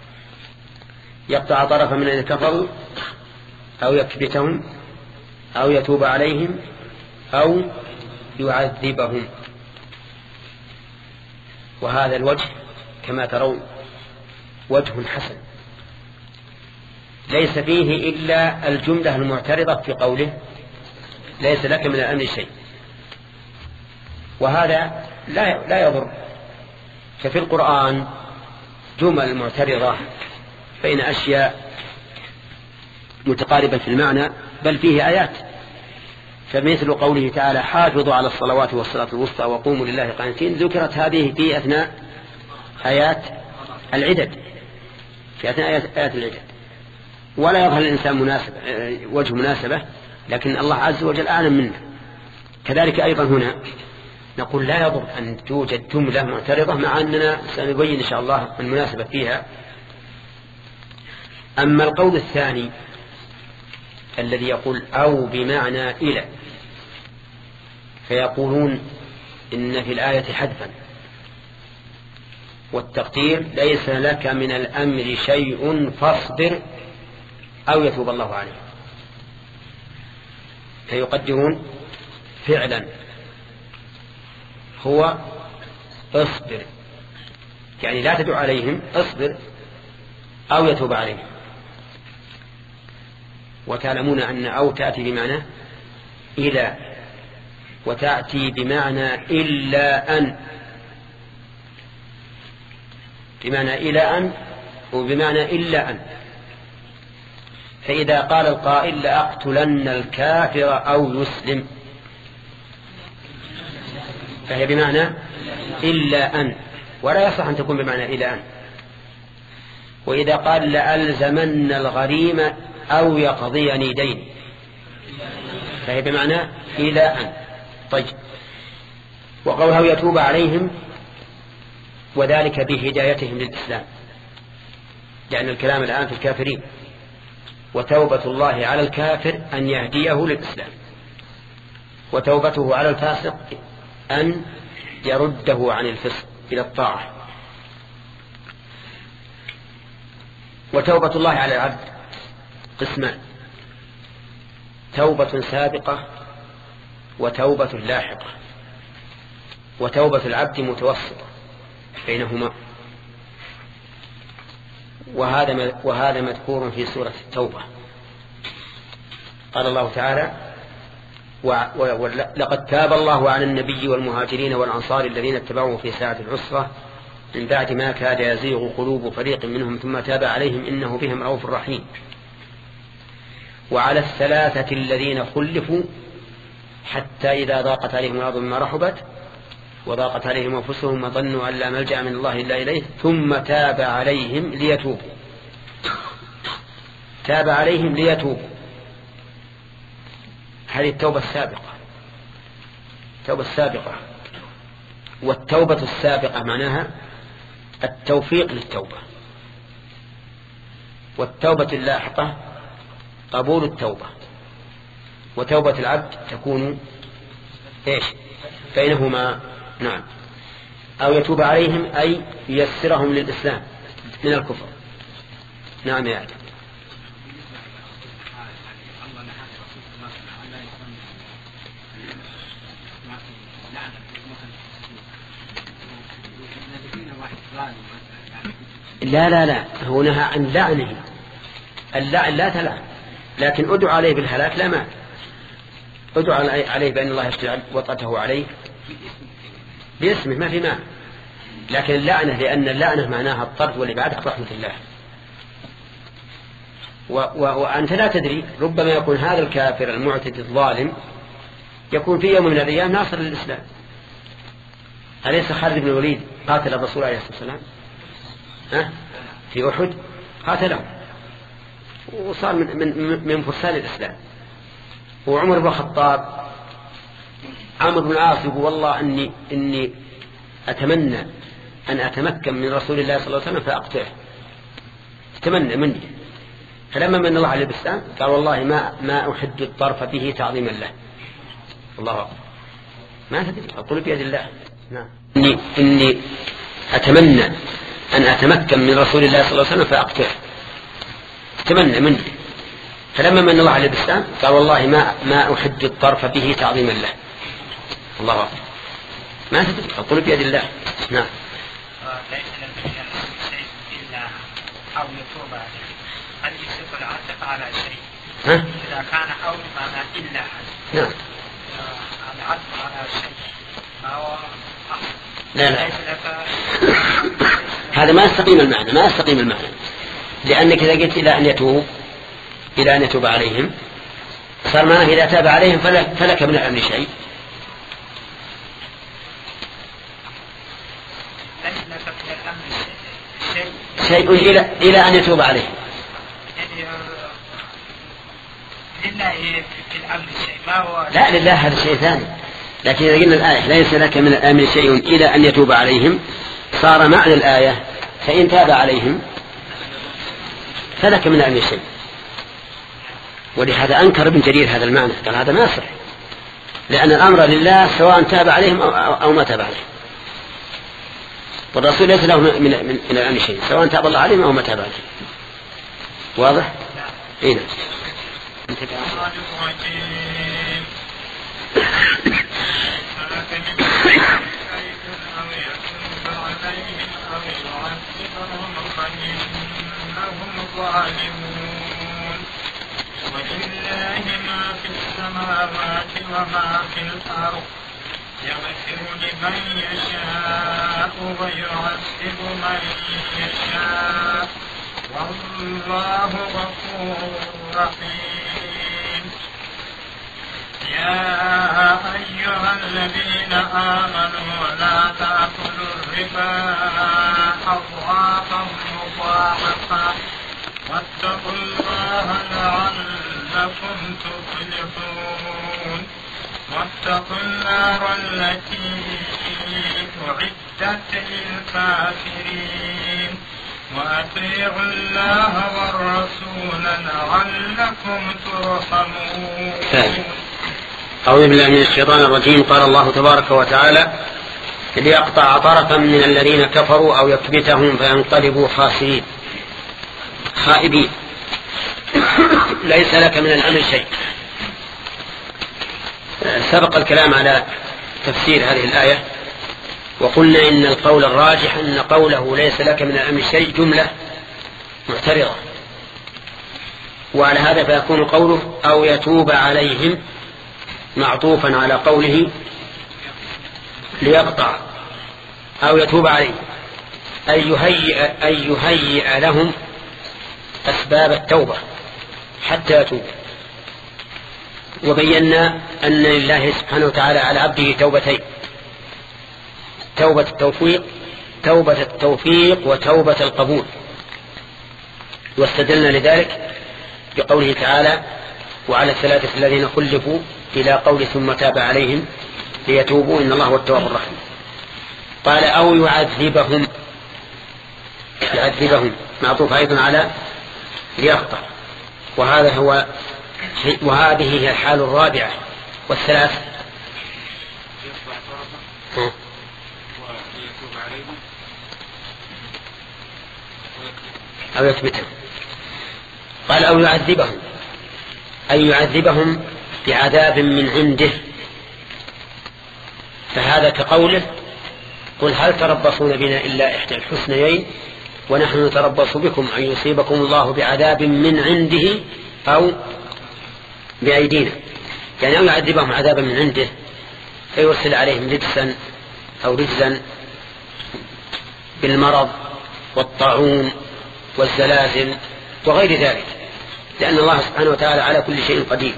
يقطع طرفا من الذين كفروا، أو يكبتهم، أو يتوب عليهم، أو يعذبهم. وهذا الوجه كما ترون وجه حسن، ليس فيه إلا الجملة المعترضة في قوله ليس لك من الأمر شيء، وهذا لا لا يضر. ففي القرآن جمل معترضة بين أشياء متقاربة في المعنى، بل فيه آيات، فمثل قوله تعالى حافظوا على الصلوات والصلاة الوسطى وقوموا لله قانتين، ذكرت هذه في أثناء آيات العدد، في أثناء آيات العدد، ولا يظهر الإنسان مناسبة وجه مناسبة، لكن الله عز وجل أعلم منه. كذلك أيضا هنا نقول لا يضر أن توجد جملة معترضة، مع أننا سنبين إن شاء الله المناسبة فيها. أما القول الثاني الذي يقول أو بمعنى إلى، فيقولون إن في الآية حذفا، والتقدير ليس لك من الأمر شيء فاصبر أو يتوب الله عليه، فيقدرون فعلا هو اصبر، يعني لا تدع عليهم، اصبر أو يتوب عليهم. وتعلمون أن أو تأتي بمعنى إلى، وتأتي بمعنى إلا أن، بمعنى إلى أن وبمعنى إلا أن. فإذا قال القائل لأقتلن الكافر أو يسلم، فهي بمعنى إلا أن، ولا يصح أن تكون بمعنى إلى أن. وإذا قال لألزمن الغريم أو يقضيني دين، فهي بمعنى إلى أن. طيب، وقوله يتوب عليهم، وذلك بهدايتهم للإسلام، لأن الكلام الآن في الكافرين، وتوبة الله على الكافر أن يهديه للإسلام، وتوبته على الفاسق أن يرده عن الفسق إلى الطاعة. وتوبة الله على العبد قسمان: توبة سابقة وتوبة لاحقة، وتوبة العبد متوسطة بينهما، وهذا وهذا مذكور في سورة التوبة. قال الله تعالى: لقد تاب الله على النبي والمهاجرين والأنصار الذين اتبعوه في ساعة العسرة من بعد ما كاد يزيغ قلوب فريق منهم ثم تاب عليهم إنه بهم رؤوف رحيم. وعلى الثلاثة الذين خلفوا حتى إذا ضاقت عليهم الأرض بما رحبت وضاقت عليهم أنفسهم وظنوا أن لا ملجأ من الله إلا إليه ثم تاب عليهم ليتوبوا. تاب عليهم ليتوبوا، هذه التوبة السابقة، التوبة السابقة. والتوبة السابقة معناها التوفيق للتوبة، والتوبة اللاحقة قبول التوبة. وتوبة العبد تكون إيش بينهما؟ نعم. أو يتوب عليهم أي ييسرهم للإسلام من الكفر. نعم يا أعلم. لا لا لا هو نهى عن لعنه. اللعن لا تلعن، لكن ادعو عليه بالهلاك لا مانع. ادعو عليه بأن الله يجعل وطأته عليه باسمه ما في مانع، لكن اللعنة لأن اللعنة معناها الطرد والإبعاد عن رحمة الله. وأنت لا تدري، ربما يكون هذا الكافر المعتد الظالم يكون في يوم من الأيام ناصر للإسلام. أليس خالد بن الوليد قاتل الرسول عليه الصلاة والسلام ها؟ في أحد قاتله وصار من, من, من فرسان الإسلام. وعمر بن الخطاب عمرو بن العاص يقول والله أني, إني أتمنى أن أتمكن من رسول الله صلى الله عليه وسلم فأقتله، أتمنى مني. فلما من الله عليه بالإسلام قال والله ما, ما أحد الطرف به تعظيما له. الله أكبر. ما تدري، أقول بيد الله. نعم. إني, إني أتمنى أن أتمكن من رسول الله صلى الله عليه وسلم فأقتله، أتمنى مني. فلما من الله عليه بالإسلام قال والله ما, ما أحد الطرف به تعظيما له. الله أكبر. ما تدري، أقول بيد الله. نعم. ليس لدينا شيء إلا أو يتوب عليه. هل يصف العاطفة على شيء؟ ها؟ إذا كان أو معنى إلا. نعم. العطف على شيء فهو لا لا هذا ما يستقيم المعنى، ما يستقيم المعنى، لأنك إذا قلت إلى أن يتوب إلى أن يتوب عليهم صار معناه إذا تاب عليهم فلك, فلك من الأمر شيء. شيء إلى, إلى أن يتوب عليهم. لا لله هذا شيء ثاني، لكن إذا قلنا الآية ليس لك من الأمر شيء إلى أن يتوب عليهم صار معنى الآية فإن تاب عليهم فلك من الأمر شيء. ولهذا أنكر ابن جرير هذا المعنى، قال هذا ما يصح، لأن الأمر لله سواء تاب عليهم أو ما تاب عليهم، والرسول ليس له من, من, من الأمر شيء سواء تاب الله عليهم أو ما تاب عليهم. واضح؟ إيه نعم. ولله ما في السماوات وما في الأرض يغفر لمن يشاء ويعذب من يشاء والله غفور رحيم. يا أيها الذين آمنوا لا تأكلوا الربا أضعافا مضاعفة واتقوا الله لعلكم تفلحون. واتقوا النار التي أعدت للكافرين وأطيعوا الله والرسول لعلكم ترحمون. أعوذ بالله من الشيطان الرجيم. قال الله تبارك وتعالى ليقطع طرفا من الذين كفروا أو يكبتهم فينقلبوا خاسرين خائبين. ليس لك من الأمر شيء. سبق الكلام على تفسير هذه الآية وقلنا إن القول الراجح أن قوله ليس لك من الأمر شيء جملة معترضة، وعلى هذا فيكون قوله أو يتوب عليهم معطوفا على قوله ليقطع أو يتوب عليهم أي يهيئ, أي يهيئ لهم أسباب التوبة حتى يتوب. وبينا أن لله سبحانه وتعالى على عبده توبتين، توبة التوفيق توبة التوفيق وتوبة القبول، واستدلنا لذلك بقوله تعالى وعلى الثلاثة الذين خلفوا إلى قول ثم تاب عليهم ليتوبوا إن الله هو التواب الرحيم. قال أو يعذبهم، يعذبهم معطوف أيضا على ليقطع، وهذا هو وهذه هي الحال الرابعة والثلاث أو يكبتهم. قال أو يعذبهم أي يعذبهم بعذاب من عنده فهذا كقوله قل هل تربصون بنا إلا إحدى الحسنيين ونحن نتربص بكم أن يصيبكم الله بعذاب من عنده أو بأيدينا، يعني أو يعذبهم عذابا من عنده فيرسل عليهم رجسا أو رجزا بالمرض والطاعون والزلازل وغير ذلك، لأن الله سبحانه وتعالى على كل شيء قدير.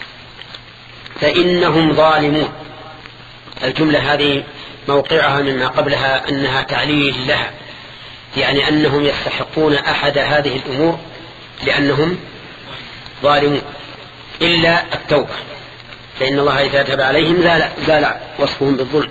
فإنهم ظالمون. الجملة هذه موقعها مما قبلها أنها تعليل لها، يعني أنهم يستحقون أحد هذه الأمور لأنهم ظالمون، إلا التوبة، فإن الله إذا تاب عليهم زال, زال وصفهم بالظلم.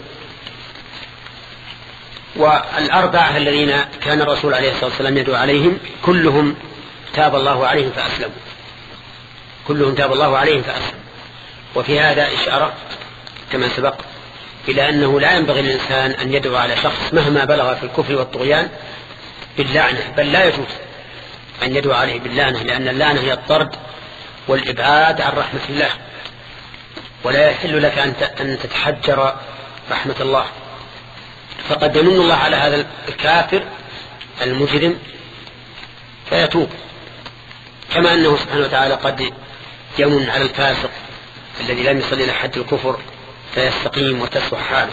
والأربعة الذين كان الرسول عليه الصلاة والسلام يدعو عليهم كلهم تاب الله عليهم فأسلموا، كلهم تاب الله عليهم فأسلموا. وفي هذا إشارة كما سبق إلى أنه لا ينبغي للإنسان أن يدعو على شخص مهما بلغ في الكفر والطغيان باللعنة، بل لا يجوز أن يدعو عليه باللعنة، لأن اللعنة هي الطرد والإبعاد عن رحمة الله، ولا يحل لك أن تتحجر رحمة الله. فقد يمن الله على هذا الكافر المجرم فيتوب، كما أنه سبحانه وتعالى قد يمن على الفاسق الذي لم يصل إلى حد الكفر فيستقيم وتصلح حاله.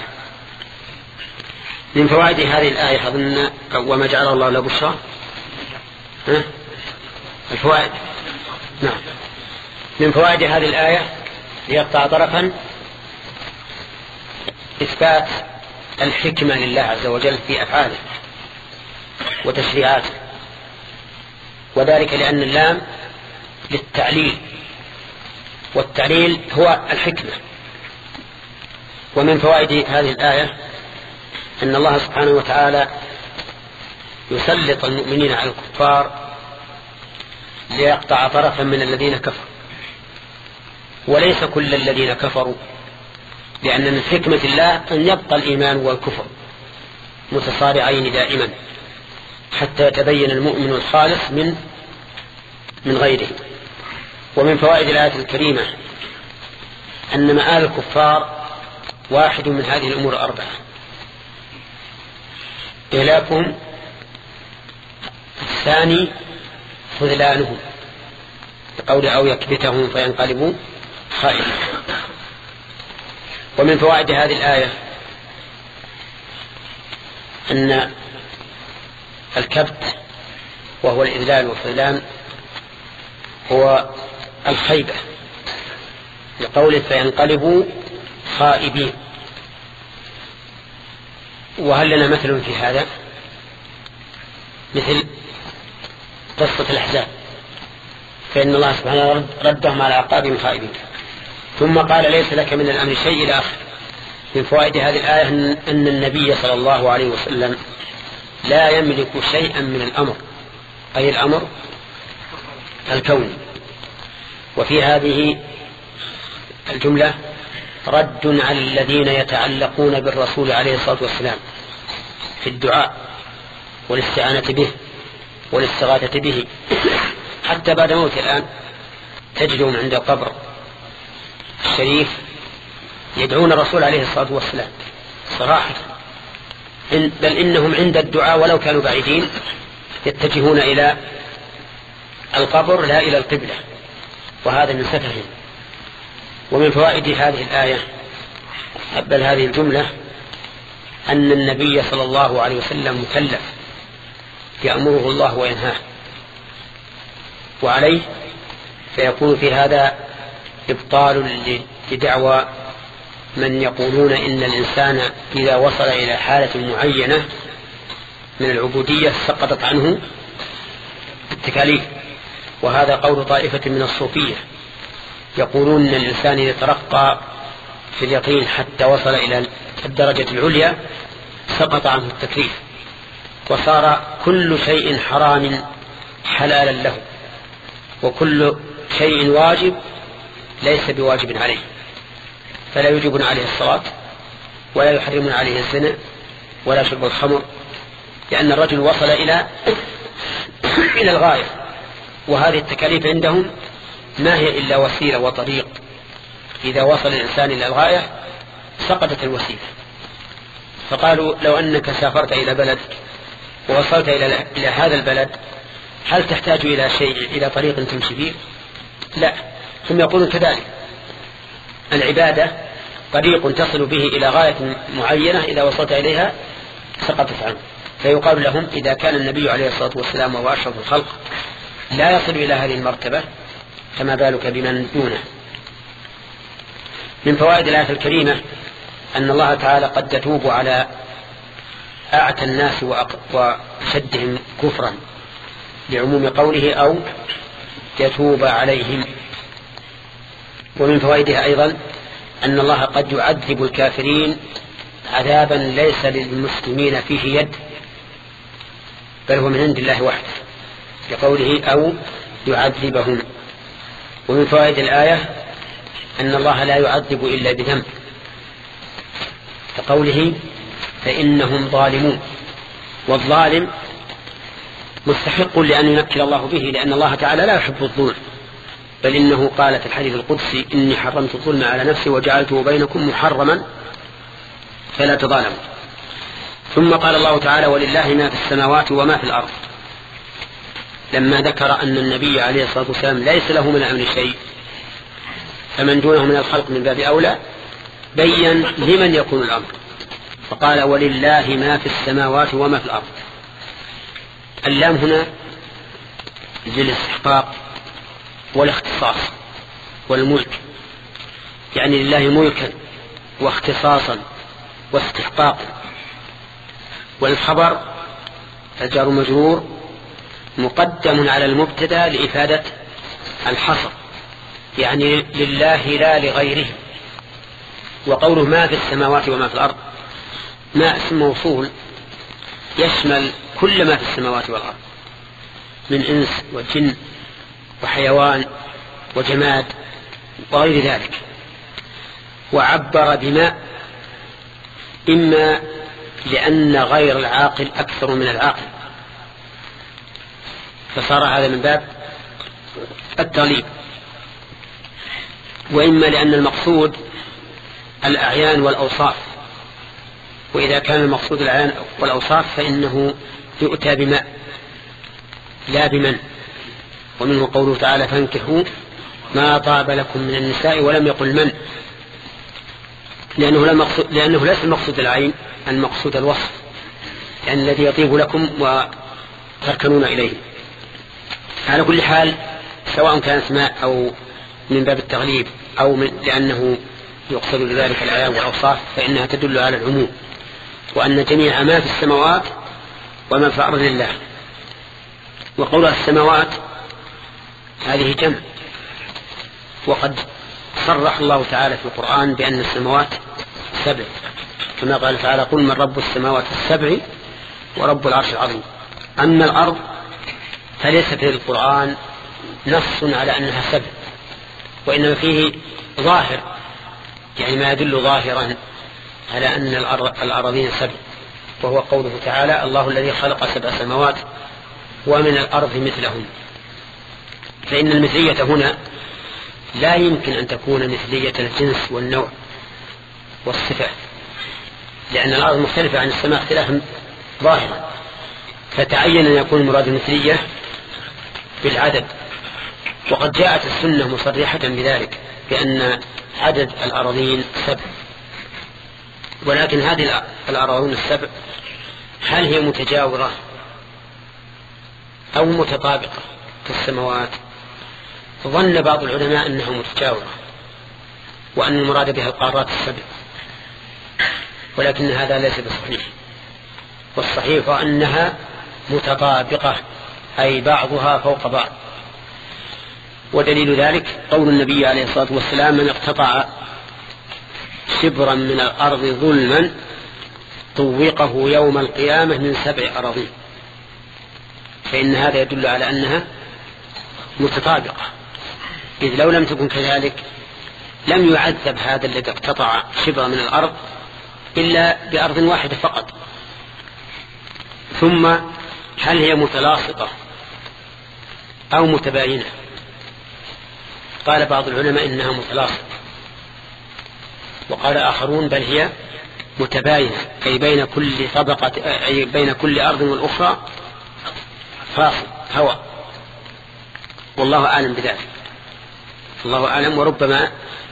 من فوائد هذه الآية أظن وما جعل الله له بشرى الفوائد. نعم. من فوائد هذه الآية ليقطع طرفا إثبات الحكمة لله عز وجل في أفعاله وتشريعاته، وذلك لأن اللام للتعليل، والتعليل هو الحكمة. ومن فوائد هذه الآية أن الله سبحانه وتعالى يسلط المؤمنين على الكفار ليقطع طرفا من الذين كفروا، وليس كل الذين كفروا، لأن من حكمة الله أن يبقى الإيمان والكفر متصارعين دائما حتى يتبين المؤمن الخالص من من غيره. ومن فوائد الآية الكريمة أن مآل الكفار واحد من هذه الأمور الأربعة: إهلاكهم، الثاني خذلانهم بقول أو يكبتهم فينقلبوا خائبين. ومن فوائد هذه الآية أن الكبت وهو الإذلال والخذلان هو الخيبة، لقوله فينقلبوا خائبين. وهل لنا مثل في هذا؟ مثل قصة الأحزاب، فإن الله سبحانه ردهم على أعقابهم خائبين، ثم قال ليس لك من الأمر شيء إلى آخره. من فوائد هذه الآية أن النبي صلى الله عليه وسلم لا يملك شيئا من الأمر، أي الأمر الكوني. وفي هذه الجملة رد على الذين يتعلقون بالرسول عليه الصلاة والسلام في الدعاء والاستعانة به والاستغاثة به، حتى بعد موت الآن تجدهم عند القبر الشريف يدعون الرسول عليه الصلاة والسلام صراحة، بل إنهم عند الدعاء ولو كانوا بعيدين يتجهون إلى القبر لا إلى القبلة، وهذا من سفههم. ومن فوائد هذه الآية بل هذه الجملة أن النبي صلى الله عليه وسلم مكلف يأمره الله وينهاه وعليه، فيكون في هذا إبطال لدعوى من يقولون إن الإنسان إذا وصل إلى حالة معينة من العبودية سقطت عنه التكاليف. وهذا قول طائفة من الصوفية، يقولون أن الإنسان إذا ترقى في اليقين حتى وصل إلى الدرجة العليا سقط عنه التكليف، وصار كل شيء حرام حلالا له، وكل شيء واجب ليس بواجب عليه، فلا يوجبون عليه الصلاة ولا يحرمون عليه الزنا ولا شرب الخمر، لأن الرجل وصل إلى إلى الغاية. وهذه التكاليف عندهم ما هي إلا وسيلة وطريق، إذا وصل الإنسان إلى الغاية سقطت الوسيلة. فقالوا لو أنك سافرت إلى بلد ووصلت إلى إلى هذا البلد هل تحتاج إلى شيء إلى طريق تمشي فيه؟ لا. ثم يقولون كذلك العبادة طريق تصل به إلى غاية معينة إذا وصلت إليها سقطت عنه. فيقال لهم إذا كان النبي عليه الصلاة والسلام وهو أشرف الخلق لا يصل إلى هذه المرتبة فما بالك بمن دونه. من فوائد الآية الكريمة أن الله تعالى قد يتوب على أعتى الناس وشدهم كفرا لعموم قوله أو يتوب عليهم. ومن فوائدها أيضا أن الله قد يعذب الكافرين عذابا ليس للمسلمين فيه يد بل هو من عند الله وحده لقوله أو يعذبهم. ومن فوائد الآية أن الله لا يعذب إلا بذنب كقوله فإنهم ظالمون، والظالم مستحق لأن ينكر الله به لأن الله تعالى لا يحب الظلم، بل إنه قال في الحديث القدسي إني حرمت الظلم على نفسي وجعلته بينكم محرما فلا تظالموا. ثم قال الله تعالى ولله ما في السماوات وما في الأرض، لما ذكر أن النبي عليه الصلاة والسلام ليس له من الأمر شيء فمن دونه من الخلق من باب أولى بين لمن يكون الأمر فقال ولله ما في السماوات وما في الأرض. اللام هنا للاستحقاق والاختصاص والملك، يعني لله ملكا واختصاصا واستحقاقا. والخبر الجار مجرور مقدم على المبتدا لإفادة الحصر، يعني لله لا لغيره. وقوله ما في السماوات وما في الأرض ما اسم موصول يشمل كل ما في السماوات والأرض من إنس وجن وحيوان وجماد وغير ذلك. وعبر بما إما لأن غير العاقل أكثر من العاقل فصار هذا من باب التغليب، وإما لأن المقصود الأعيان والأوصاف، وإذا كان المقصود الأعيان والأوصاف فإنه يؤتى بما لا بمن. ومنه قوله تعالى فانكحوا ما طاب لكم من النساء ولم يقل من، لأنه, لأنه ليس المقصود العين المقصود الوصف، يعني الذي يطيب لكم وتركنون إليه. على كل حال سواء كان اسماء أو من باب التغليب أو من لأنه يقصد بذلك الأعيان والأوصاف فإنها تدل على العموم، وأن جميع ما في السماوات وما في الأرض لله. وقول السماوات هذه جمع، وقد صرح الله تعالى في القرآن بأن السماوات سبع كما قال تعالى قل من رب السماوات السبع ورب العرش العظيم. أما الأرض فليس في القرآن نص على أنها سبع، وإنما فيه ظاهر يعني ما يدل ظاهرا على أن الأراضين سبع، وهو قوله تعالى الله الذي خلق سبع سماوات ومن الأرض مثلهن. فإن المثلية هنا لا يمكن أن تكون مثلية الجنس والنوع والصفة، لأن الأرض مختلفة عن السماء اختلافا ظاهرا، فتعين أن يكون المراد المثلية بالعدد. وقد جاءت السنة مصرحة بذلك بأن عدد الأراضين سبع، ولكن هذه الأراضين السبع هل هي متجاورة أو متطابقة كالسماوات؟ ظن بعض العلماء أنها متجاورة وأن المراد بها القارات السبع، ولكن هذا ليس بصحيح، والصحيح أنها متطابقة أي بعضها فوق بعض. ودليل ذلك قول النبي عليه الصلاة والسلام من اقتطع شبرا من الأرض ظلما طوقه يوم القيامة من سبع أراضين، فإن هذا يدل على أنها متطابقة، إذ لو لم تكن كذلك لم يعذب هذا الذي اقتطع شبرا من الأرض إلا بأرض واحدة فقط. ثم هل هي متلاصقة أو متباينة؟ قال بعض العلماء إنها متلاصقة، وقال آخرون بل هي متباينة، أي بين كل طبقة، أي بين كل أرض والأخرى فاصل هواء، والله أعلم بذلك. الله أعلم. وربما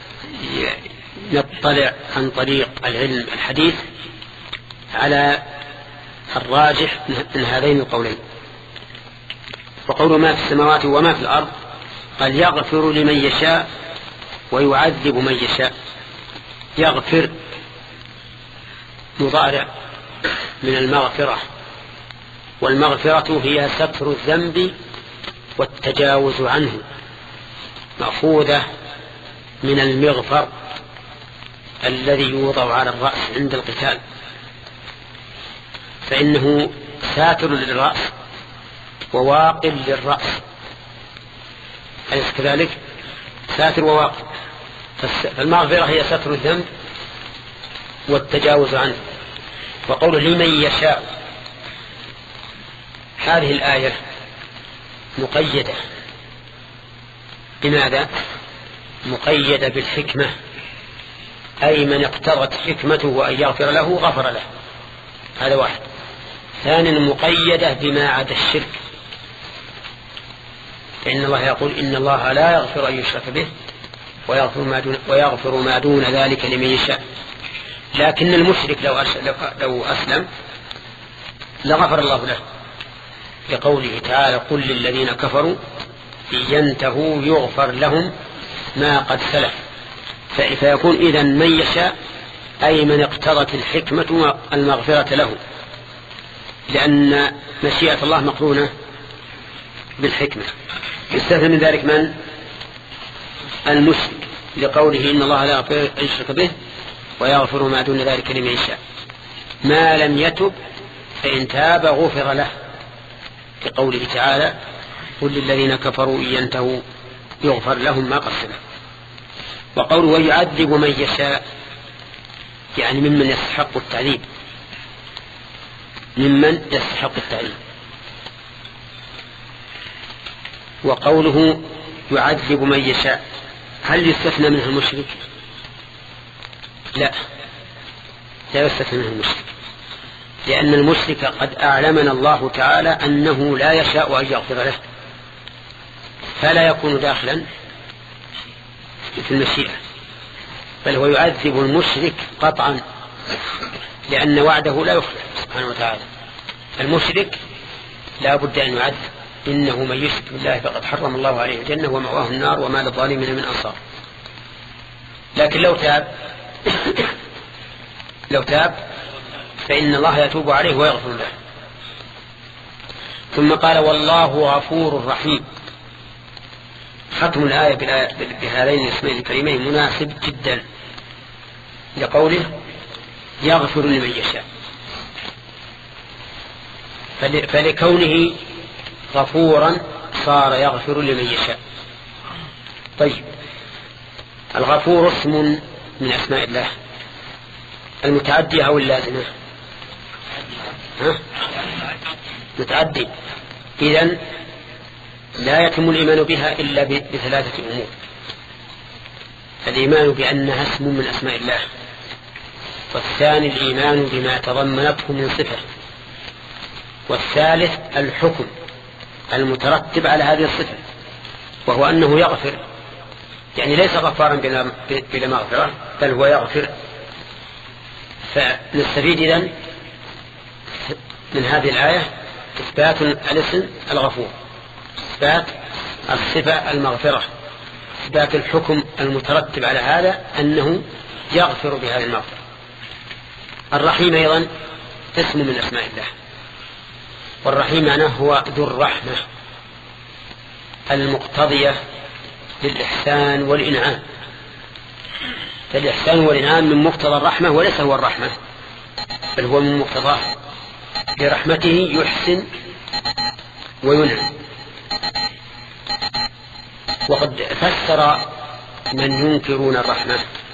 نطلع عن طريق العلم الحديث على الراجح من هذين القولين. وقول ما في السماوات وما في الأرض قال يغفر لمن يشاء ويعذب من يشاء. يغفر مضارع من المغفرة، والمغفرة هي ستر الذنب والتجاوز عنه، مأخوذة من المغفر الذي يوضع على الرأس عند القتال، فإنه ساتر للرأس وواقل للرأس، أليس كذلك؟ ساتر وواقل. فالمغفرة هي ستر الذنب والتجاوز عنه. وقوله لمن يشاء، هذه الآية مقيدة. بماذا؟ مقيدة بالحكمة، أي من اقتضت حكمته أن يغفر له غفر له، هذا واحد. ثانيا مقيدة بما عدا الشرك، فإن الله يقول إن الله لا يغفر أن يشرك به ويغفر ما دون, ويغفر ما دون ذلك لمن يشاء. لكن المشرك لو, لو أسلم لغفر الله له، لقوله تعالى قل للذين كفروا إن ينتهوا يغفر لهم ما قد سلف. فيكون إذن من يشاء أي من اقتضت الحكمة المغفرة له، لأن مشيئة الله مقرونة بالحكمة. يستثنى من ذلك من؟ المشرك، لقوله إن الله لا يغفر أن يشرك به ويغفر ما دون ذلك لمن يشاء ما لم يتب، فإن تاب غفر له، لقوله تعالى قل للذين كفروا إن ينتهوا يغفر لهم ما قد سلف. وقوله ويعذب من يشاء يعني ممن يستحق التعذيب، ممن يستحق التعذيب. وقوله يعذب من يشاء هل يستثنى منه المشرك؟ لا، لا يستثنى منه المشرك، لأن المشرك قد أعلمنا الله تعالى أنه لا يشاء أن يغفر له، فلا يكون داخلا في المشيئة، بل هو يعذب المشرك قطعا، لأن وعده لا يخلف سبحانه وتعالى. المشرك لا بد أن يعذب، إنه من يشرك بالله فقد حرم الله عليه الجنة ومأواه النار وما للظالمين من أنصار. لكن لو تاب لو تاب فإن الله يتوب عليه ويغفر له. ثم قال والله غفور رحيم. ختم الآية بهذين الاسمين الكريمين مناسب جدا لقوله يغفر لمن يشاء، فلكونه غفورا صار يغفر لمن يشاء. طيب، الغفور اسم من أسماء الله المتعدية أو اللازمة؟ ها؟ متعدي. إذن لا يتم الإيمان بها إلا بثلاثة أمور: الإيمان بأنها اسم من أسماء الله، والثاني الإيمان بما تضمنته من صفة، والثالث الحكم المترتب على هذه الصفة، وهو أنه يغفر، يعني ليس غفارا بلا مغفرة بل هو يغفر. فنستفيد إذن من هذه الآية إثبات الاسم الغفور، إثبات الصفة المغفرة، إثبات الحكم المترتب على هذا أنه يغفر بهذه المغفرة. الرحيم أيضا اسم من أسماء الله، والرحيم معناه هو ذو الرحمة المقتضية للإحسان والإنعام. فالإحسان والإنعام من مقتضى الرحمة وليس هو الرحمة، بل هو من مقتضاه، برحمته يحسن وينعم. وقد فسر من ينكرون الرحمة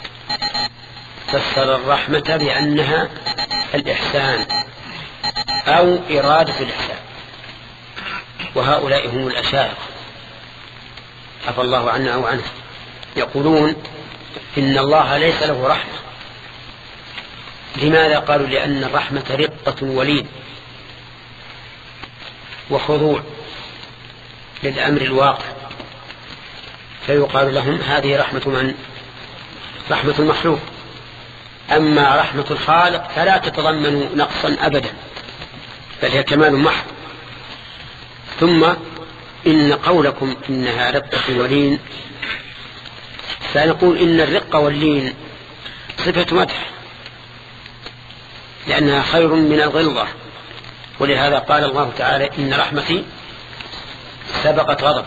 فسر الرحمة بأنها الإحسان أو إرادة الإحسان، وهؤلاء هم الأشاعرة عفى الله عنا أو عنه، يقولون إن الله ليس له رحمة لماذا؟ قالوا لأن الرحمة رقة ولين وخضوع للأمر الواقع، فيقال لهم هذه رحمة من؟ رحمة المخلوق. أما رحمة الخالق فلا تتضمن نقصا أبدا، بل هي كمال محض. ثم إن قولكم إنها رقة ولين، فنقول إن الرقة واللين صفة مدح، لأنها خير من الغلظة، ولهذا قال الله تعالى إن رحمتي سبقت غضب.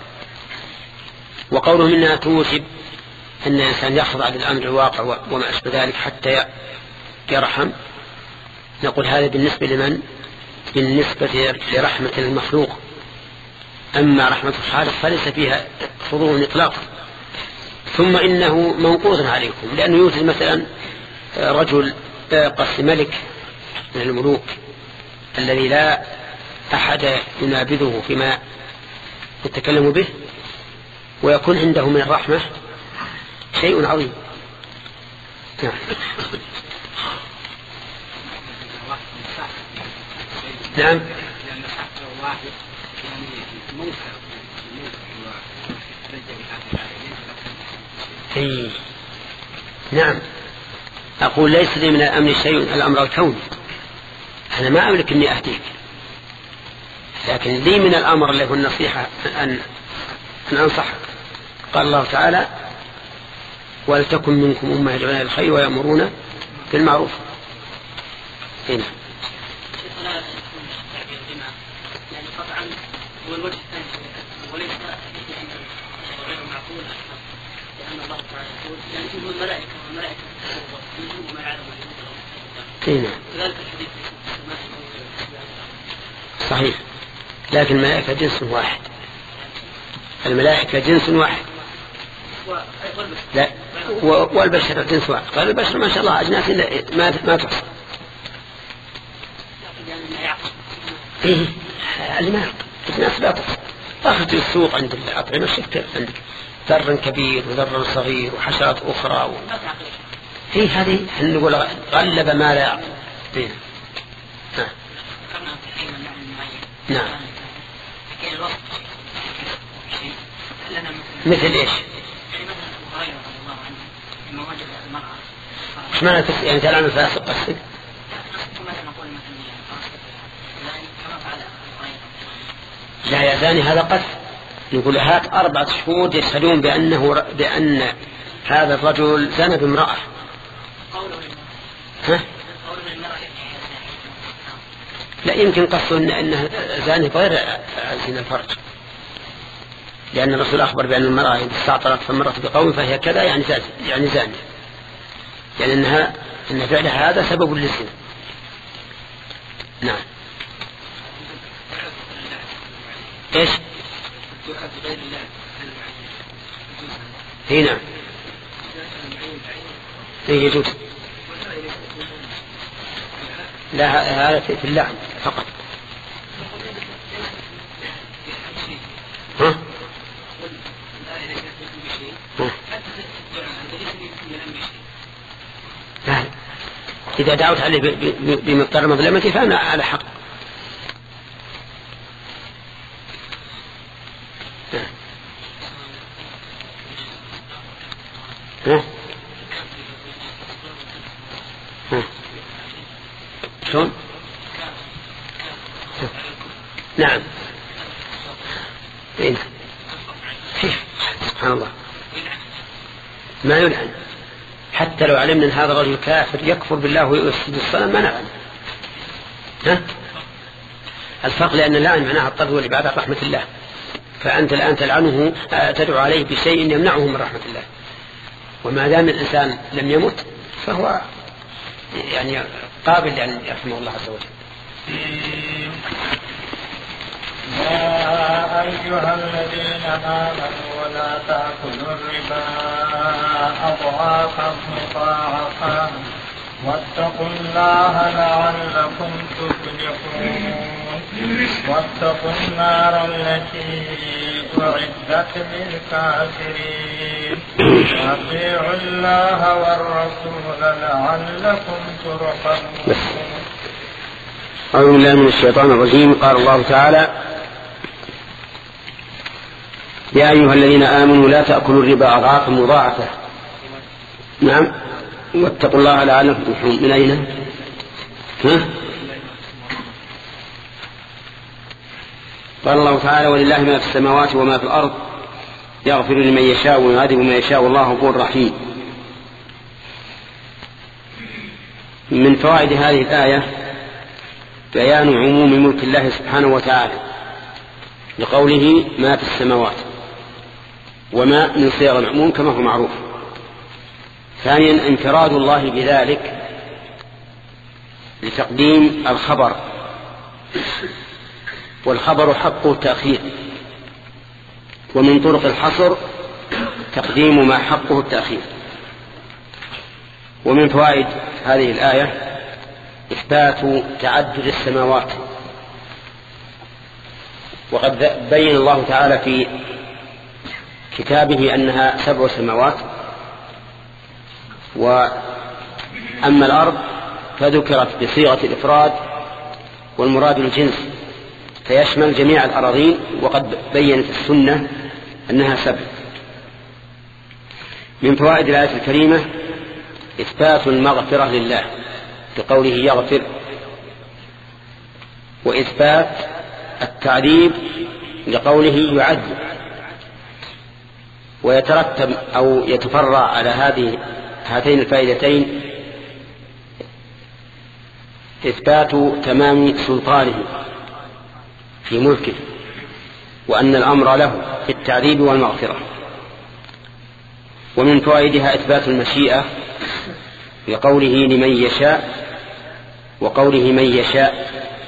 وقوله إنها توجب أن الإنسان يخضع للأمر الواقع وما أشبه ذلك حتى يرحم، نقول هذا بالنسبة لمن؟ بالنسبة لرحمة المخلوق. أما رحمة الخالق فليس فيها خضوع إطلاقا. ثم إنه منقوص عليكم، لأنه يوجد مثلا رجل قص ملك من الملوك الذي لا أحد ينابذه فيما يتكلم به، ويكون عنده من الرحمة شيء عظيم. نعم. نعم. نعم. أقول ليس لي من الأمر شيء، الأمر الكوني، أنا ما أملك أني أهديك، لكن لي من الأمر اللي هو النصيحة أن, أن أنصحك. قال الله تعالى ولتكن منكم أمة يدعون إلى الخير ويأمرون بالمعروف. هنا يعني قطعا هو الوجه الثاني وليس غير معقول، لأن الله تعالى يقول يعني هم الملائكة والملائكة وما يعلم هنا كذلك الحديث صحيح، لكن الملائكة جنس واحد، الملائكة جنس واحد لا والبشر جنس واحد. قال البشر ما شاء الله أجناس ما ما تحصى. إيه الماء أجناس لا تحصى. أخذ السوق عند الأطعمة شكل عندك ذر كبير وذر صغير وحشرات أخرى و... هي هذه نقول غلب ما لا يعقل. إيه. نعم. مثل إيش؟ مش معنى يعني كلام الفاسق قصدك؟ لا يزاني هذا قتل. يقول هات أربعة شهود يشهدون بأنه بأن هذا الرجل زنى بامرأة. ها؟ لا يمكن قصده إن أنه زاني غير زنا الفرج، لأن الرسول أخبر بأن المرأة إذا استعطرت فمرت بقوم فهي كذا يعني زاني يعني زاني يعني أنها أن فعلها هذا سبب للزنا. نعم. إيش؟ هنا نعم. إيه يجوز. لا هذا في اللعن فقط. ها؟ لا إذا دعوت عليه بمقدار مظلمتي فأنا على حق. ها؟ ها؟ شلون؟ نعم. إيه؟ سبحان الله ما يلعن، حتى لو علمنا أن هذا الرجل كافر يكفر بالله ويسجد الصنم ما نلعن. ها؟ الفرق لأن اللعن معناها الطرد والإبعاد عن رحمة الله، فأنت الآن تلعنه تدعو عليه بشيء يمنعه من رحمة الله، وما دام الإنسان لم يمت فهو يعني قابل لأن يرحمه الله عز وجل. يا أيها الذين آمنوا ولا تأكلوا الربا أضعافا مضاعفة واتقوا الله لعلكم تفلحون واتقوا النار التي أعدت للكافرين وأطيعوا الله والرسول لعلكم ترحمون. أعوذ بالله من الشيطان الرجيم. قال الله تعالى: يا أيها الذين آمنوا لا تأكلوا الربا أضعافا مضاعفة. نعم. واتقوا الله لعلكم تفلحون. من أين؟ ها؟ قال الله تعالى: ولله ما في السماوات وما في الأرض يغفر لمن يشاء ويعذب من يشاء والله غفور رحيم. من فوائد هذه الآية بيان عموم ملك الله سبحانه وتعالى لقوله ما في السماوات، وما من صيغ العموم كما هو معروف. ثانيا انفراد الله بذلك لتقديم الخبر، والخبر حقه التأخير، ومن طرق الحصر تقديم ما حقه التأخير. ومن فوائد هذه الآية إثبات تعدد السماوات، وقد بين الله تعالى في كتابه أنها سبع سماوات، وأما الأرض فذكرت بصيغة الإفراد والمراد الجنس فيشمل جميع الأراضين، وقد بينت السنة أنها سبع. من فوائد الآية الكريمة إثبات المغفرة لله بقوله يغفر، وإثبات التعذيب لقوله يعذب. ويترتب أو يتفرع على هذه هاتين الفائدتين إثبات تمام سلطانه في ملكه، وأن الأمر له في التعذيب والمغفرة. ومن فوائدها إثبات المشيئة بقوله لمن يشاء وقوله من يشاء.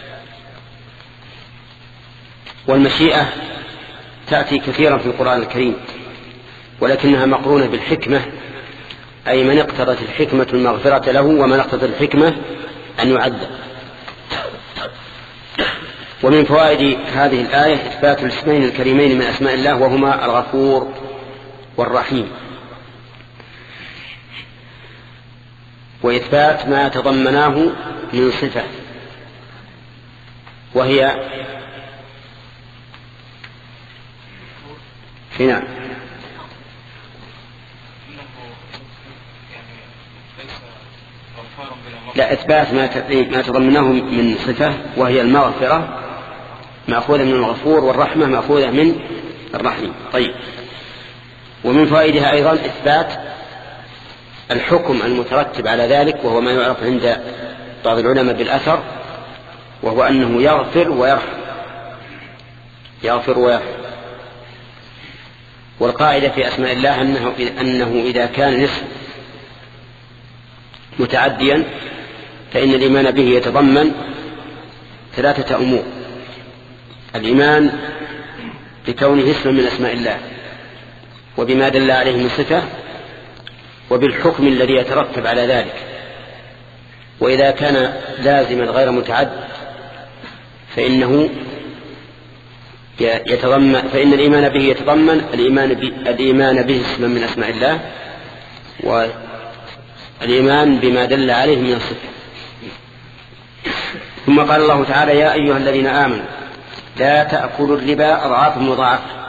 والمشيئة تأتي كثيرا في القرآن الكريم، ولكنها مقرونة بالحكمة، أي من اقتضت الحكمة المغفرة له ومن اقتضت الحكمة أن يعذب. ومن فوائد هذه الآية إثبات الاسمين الكريمين من أسماء الله، وهما الغفور والرحيم، وإثبات ما تضمناه من صفة، وهي هنا لا إثبات ما تضمناه من صفة، وهي المغفرة مأخوذة من الغفور، والرحمة مأخوذة من الرحيم. طيب. ومن فوائدها أيضا إثبات الحكم المترتب على ذلك، وهو ما يعرف عند بعض العلماء بالأثر، وهو أنه يغفر ويرحم، يغفر ويرحم. والقاعدة في أسماء الله أنه, أنه إذا كان نصف متعديا فإن الإيمان به يتضمن ثلاثة أمور: الإيمان بكونه اسم من أسماء الله، وبما دل عليه من صفة، وبالحكم الذي يترتب على ذلك. وإذا كان لازما غير متعد فإنه يتضمن فإن الإيمان به يتضمن الإيمان, الإيمان به اسم من أسماء الله، والإيمان بما دل عليه من الصفة. ثم قال الله تعالى: يا أيها الذين آمنوا لا تأكلوا الربا أضعافا مضاعفة.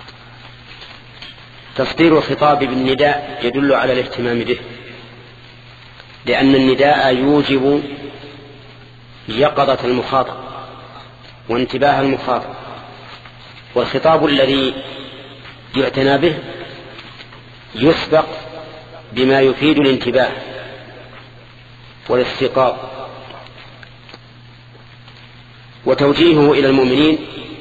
تصدير الخطاب بالنداء يدل على الاهتمام به، لأن النداء يوجب يقظة المخاطب وانتباه المخاطب، والخطاب الذي يعتنى به يسبق بما يفيد الانتباه والاستيقاظ. وتوجيهه إلى المؤمنين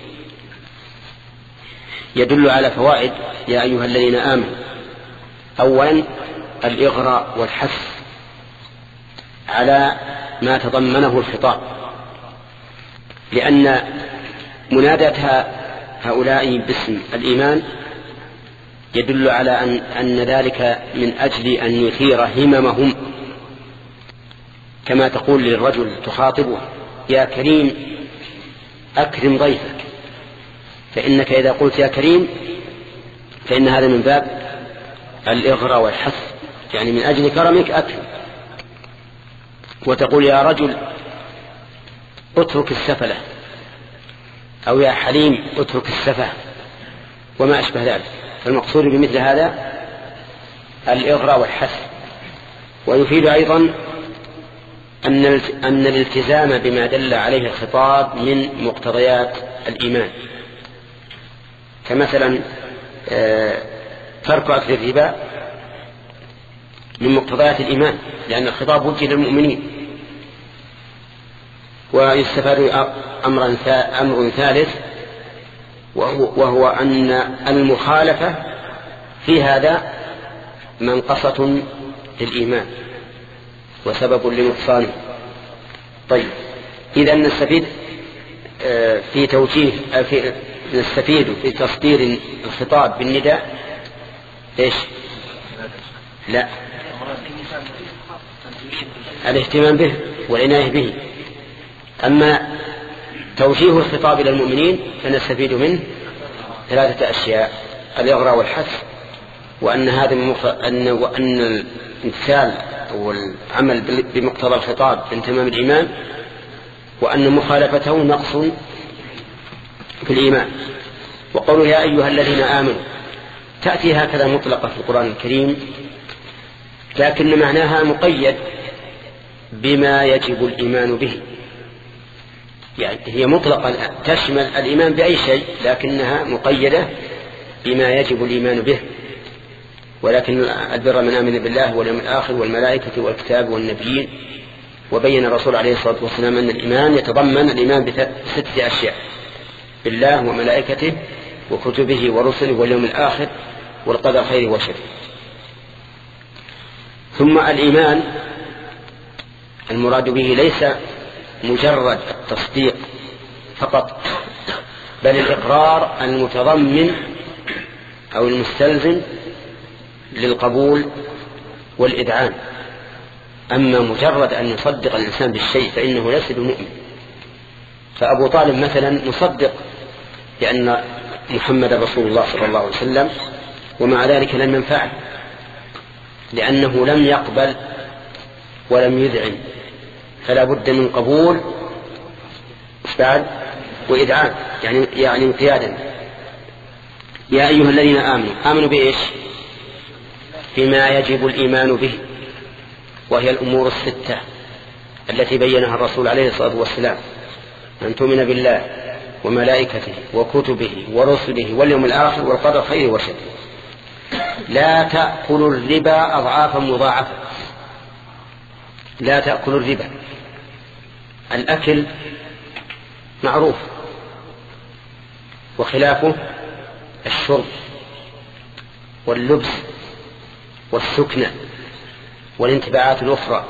يدل على فوائد: يا أيها الذين آمنوا. أولا الإغراء والحث على ما تضمنه الخطاب، لأن منادة هؤلاء باسم الإيمان يدل على أن, أن ذلك من أجل أن يثير هممهم كما تقول للرجل تخاطبه يا كريم أكرم ضيفك، فإنك إذا قلت يا كريم فإن هذا من باب الإغراء والحث، يعني من أجل كرمك أكرم. وتقول يا رجل اترك السفلة، أو يا حليم اترك السفة، وما أشبه ذلك. فالمقصود بمثل هذا الإغراء والحث. ويفيد أيضا أن أن الالتزام بما دل عليه الخطاب من مقتضيات الإيمان، كمثلا ترك أكل الربا من مقتضيات الإيمان، لأن الخطاب وجه للمؤمنين. ويستفاد أمر ثالث، وهو أن المخالفة في هذا منقصة للإيمان وسبب لنقصانه. طيب، إذا نستفيد في توجيه في نستفيد في تصدير الخطاب بالنداء إيش؟ لا، الاهتمام به والعناية به. أما توجيه الخطاب إلى المؤمنين فنستفيد منه ثلاثة أشياء: الإغراء والحث، وأن هذا أن وأن الامتثال والعمل بمقتضى الخطاب من تمام الإيمان، وأن مخالفته نقص في الإيمان. وقوله يا أيها الذين آمنوا تأتي هكذا مطلقة في القرآن الكريم، لكن معناها مقيد بما يجب الإيمان به، يعني هي مطلقة تشمل الإيمان بأي شيء، لكنها مقيدة بما يجب الإيمان به. ولكن البر من آمن بالله واليوم الآخر والملائكة والكتاب والنبيين. وبين الرسول عليه الصلاة والسلام أن الإيمان يتضمن الإيمان بستة أشياء: بالله وملائكته وكتبه ورسله واليوم الآخر والقدر خيره وشره. ثم الإيمان المراد به ليس مجرد التصديق فقط، بل الإقرار المتضمن أو المستلزم للقبول والإذعان. أما مجرد أن يصدق الإنسان بالشيء فإنه ليس بمؤمن. فأبو طالب مثلا مصدق بأن محمد رسول الله صلى الله عليه وسلم، ومع ذلك لم ينفعه، لأنه لم يقبل ولم يذعن، فلا بد من قبول بعد وإذعان، يعني يعني انقيادا. يا أيها الذين آمنوا، آمنوا بإيش؟ بما يجب الإيمان به، وهي الأمور الستة التي بينها الرسول عليه الصلاة والسلام: أن تؤمن بالله وملائكته وكتبه ورسله واليوم الآخر والقدر خيره وشره. لا تأكلوا الربا أضعافا مضاعفة. لا تأكلوا الربا. الأكل معروف، وخلافه الشرب واللبس والسكنة والانتباعات الأخرى،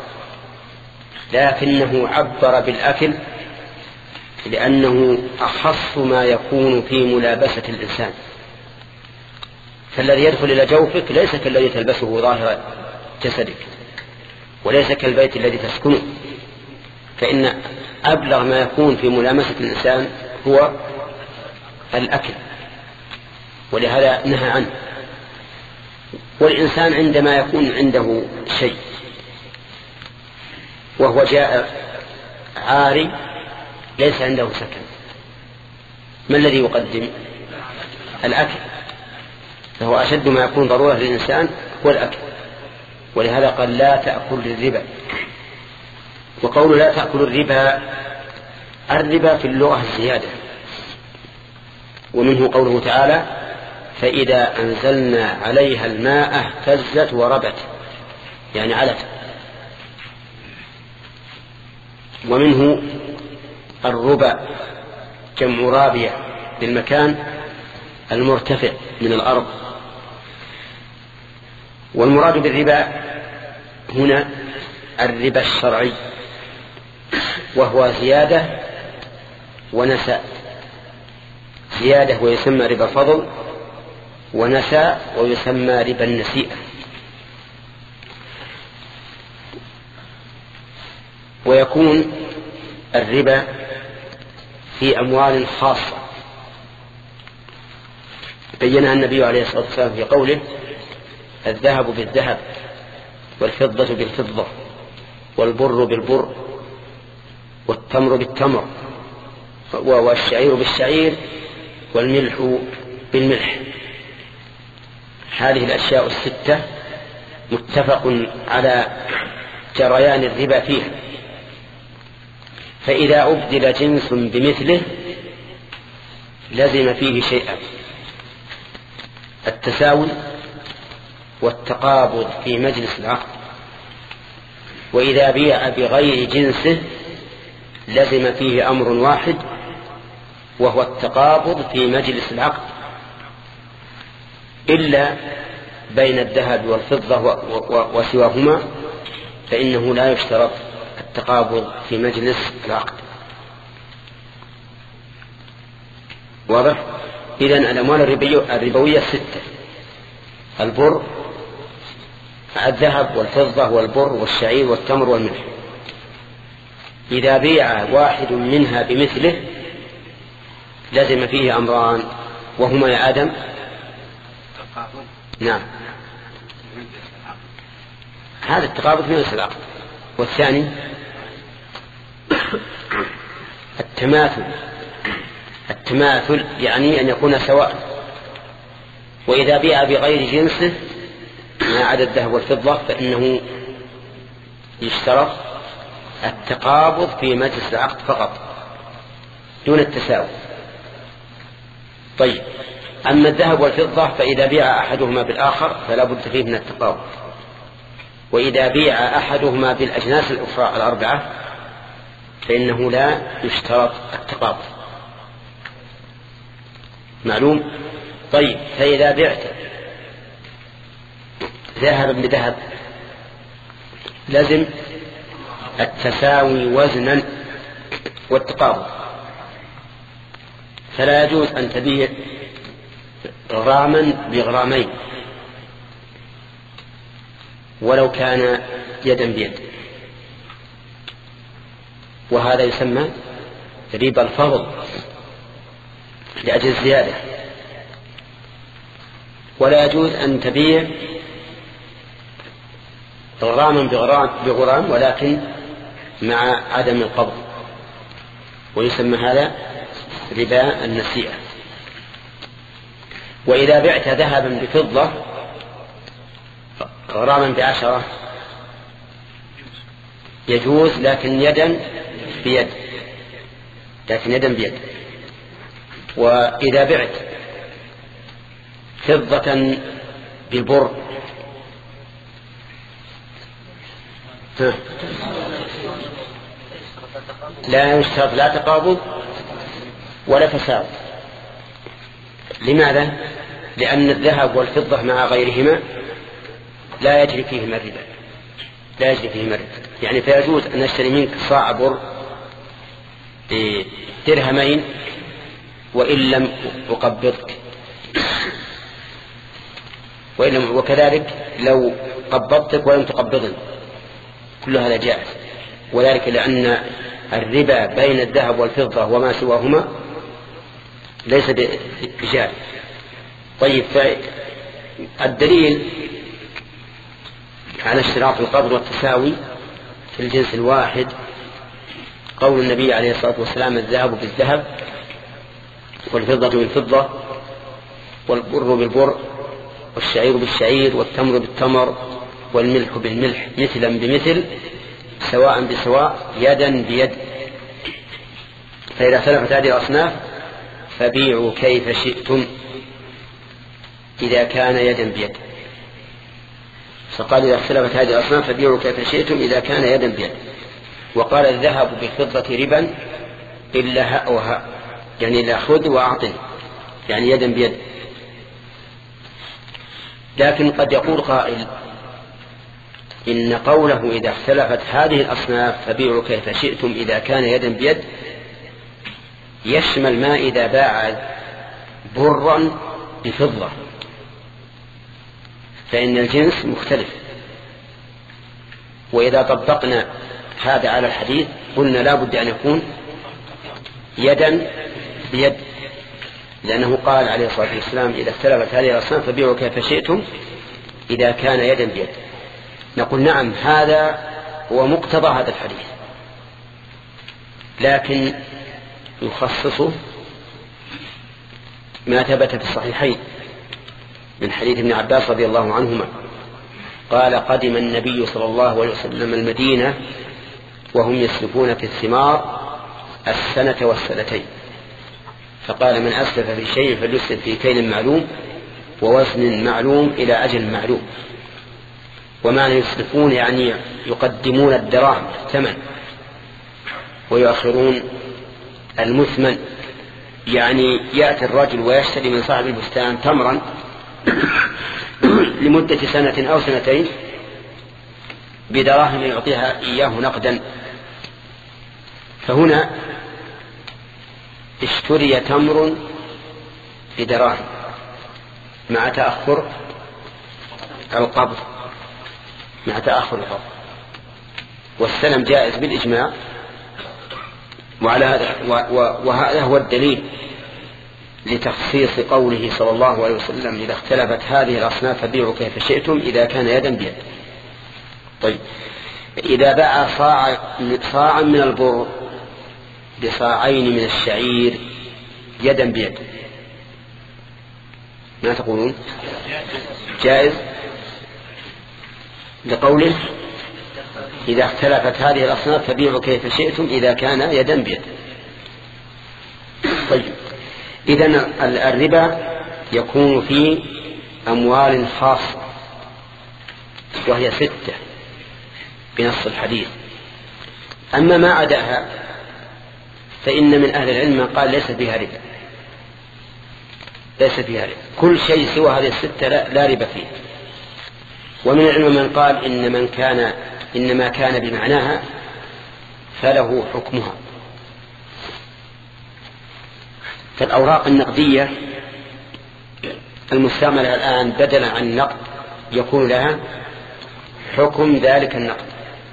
لكنه عبر بالأكل لأنه أخص ما يكون في ملابسة الإنسان. فالذي يدخل إلى جوفك ليس كالذي تلبسه ظاهر جسدك، وليس كالبيت الذي تسكنه، فإن أبلغ ما يكون في ملامسة الإنسان هو الأكل، ولهذا نهى عنه. والإنسان عندما يكون عنده شيء وهو جاء عاري ليس عنده سكن، ما الذي يقدم؟ الأكل. فهو أشد ما يكون ضرورة للإنسان هو الأكل، ولهذا قال لا تأكل الربا. وقول لا تأكل الربا، الربا في اللغة الزيادة، ومنه قوله تعالى: فإذا أنزلنا عليها الماء اهتزت وربت، يعني علت. ومنه الربا جمع رابية للمكان المرتفع من الأرض. والمراد بالربا هنا الربا الشرعي، وهو زيادة ونساء. زيادة ويسمى ربا فضل، ونساء ويسمى ربا النسيئة. ويكون الربا في أموال خاصة بينها النبي عليه الصلاة والسلام في قوله: الذهب بالذهب والفضة بالفضة والبر بالبر والتمر بالتمر والشعير بالشعير والملح بالملح. هذه الأشياء الستة متفق على جريان الربا فيها. فإذا أبدل جنس بمثله لزم فيه شيئا: التساوي والتقابض في مجلس العقد. وإذا بيع بغير جنسه لزم فيه أمر واحد، وهو التقابض في مجلس العقد، إلا بين الذهب والفضة وسواهما فإنه لا يشترط التقابض في مجلس العقد. واضح؟ إذن الأموال الربوية ستة: البر، الذهب والفضة والبر والشعير والتمر والملح. إذا بيع واحد منها بمثله لازم فيه أمران، وهما يا آدم؟ نعم، هذا التقابض في مجلس العقد. والثاني التماثل. التماثل يعني أن يكون سواء. وإذا بيع بغير جنسه ما عدا الذهب والفضة فإنه يشترط التقابض في مجلس العقد فقط دون التساوي. طيب، أما الذهب والفضة فإذا بيع أحدهما بالآخر فلا بد فيه من التقابض. وإذا بيع أحدهما بالأجناس الأخرى الأربعة فإنه لا يشترط التقابض. معلوم؟ طيب، فإذا بعت ذهبا بذهب لازم التساوي وزنا والتقابض. فلا يجوز أن تبيع غراما بغرامين ولو كان يدا بيد، وهذا يسمى ربا الفضل لأجل الزيادة. ولا يجوز أن تبيع غراما بغرام ولكن مع عدم القبض، ويسمى هذا ربا النسيئة. وإذا بعت ذهبا بفضة غراما بعشرة يجوز، لكن يدا بيد، لكن يدا بيد. وإذا بعت فضة بالبر لا يشترط لا تقابض ولا تساوي. لماذا؟ لأن الذهب والفضة مع غيرهما لا يجري فيهما الربا، لا يجري فيهما الربا. يعني فيجوز أن نشتري منك صاع بر بدرهمين وإن لم أقبضك، وإن وكذلك لو قبضتك ولم تقبضني، كل هذا جائز. وذلك لأن الربا بين الذهب والفضة وما سواهما ليس بجاري. طيب، فالدليل على اشتراط القبض والتساوي في الجنس الواحد قول النبي عليه الصلاة والسلام: الذهب بالذهب والفضة بالفضة والبر بالبر والشعير بالشعير والتمر بالتمر والملح بالملح مثلا بمثل سواء بسواء يدا بيد. فإذا اختلفت هذه الأصناف فبيعوا كيف شئتم إذا كان يدا بيد. فقال: إذا اختلفت هذه الأصناف فبيعوا كيف شئتم إذا كان يدا بيد. وقال: الذهب بالفضة ربا إلا هاء وهاء، يعني إلا خذ وأعطي، يعني يدا بيد. لكن قد يقول قائل: إن قوله إذا اختلفت هذه الأصناف فبيعوا كيف شئتم إذا كان يدا بيد يشمل ما إذا باع برا بفضة، فإن الجنس مختلف. وإذا طبقنا هذا على الحديث قلنا لا بد أن يكون يدا بيد، لأنه قال عليه الصلاة والسلام إذا اختلفت هذه الأصنام فبيعوا كيف شئتم إذا كان يدا بيد. نقول نعم هذا هو مقتضى هذا الحديث، لكن يخصصه ما ثبت في الصحيحين من حديث ابن عباس رضي الله عنهما قال قدم النبي صلى الله عليه وسلم المدينة وهم يسلفون في الثمار السنة والسنتين، فقال من أسلف في شيء فليسلف في كيل معلوم ووزن معلوم إلى أجل معلوم. ومعنى يسلفون يعني يقدمون الدراهم الثمن ويؤخرون المثمن، يعني يأتي الرجل ويشتري من صاحب البستان تمرا لمدة سنة أو سنتين بدراهم يعطيها إياه نقدا، فهنا اشتري تمر بدراهم مع تأخر القبض مع تأخر القبض، والسلم جائز بالإجماع، وعلى هذا وهذا هو الدليل لتخصيص قوله صلى الله عليه وسلم إذا اختلفت هذه الأصناف فبيعوا كيف شئتم إذا كان يدا بيد. طيب إذا باع صاع صاعا من البر بصاعين من الشعير يدا بيد ما تقولون؟ جائز لقوله إذا اختلفت هذه الأصناف فبيعوا كيف شئتم إذا كان يدا بيد. طيب إذن الربا يكون في أموال خاصة وهي ستة بنص الحديث، أما ما عداها فإن من أهل العلم من قال ليس فيها ربا، ليس فيها ربا، كل شيء سوى هذه الستة لا, لا ربا فيه. ومن العلم من قال إن من كان إنما كان بمعناها فله حكمها. فالأوراق النقدية المستعملة الآن بدلا عن النقد يكون لها حكم ذلك النقد.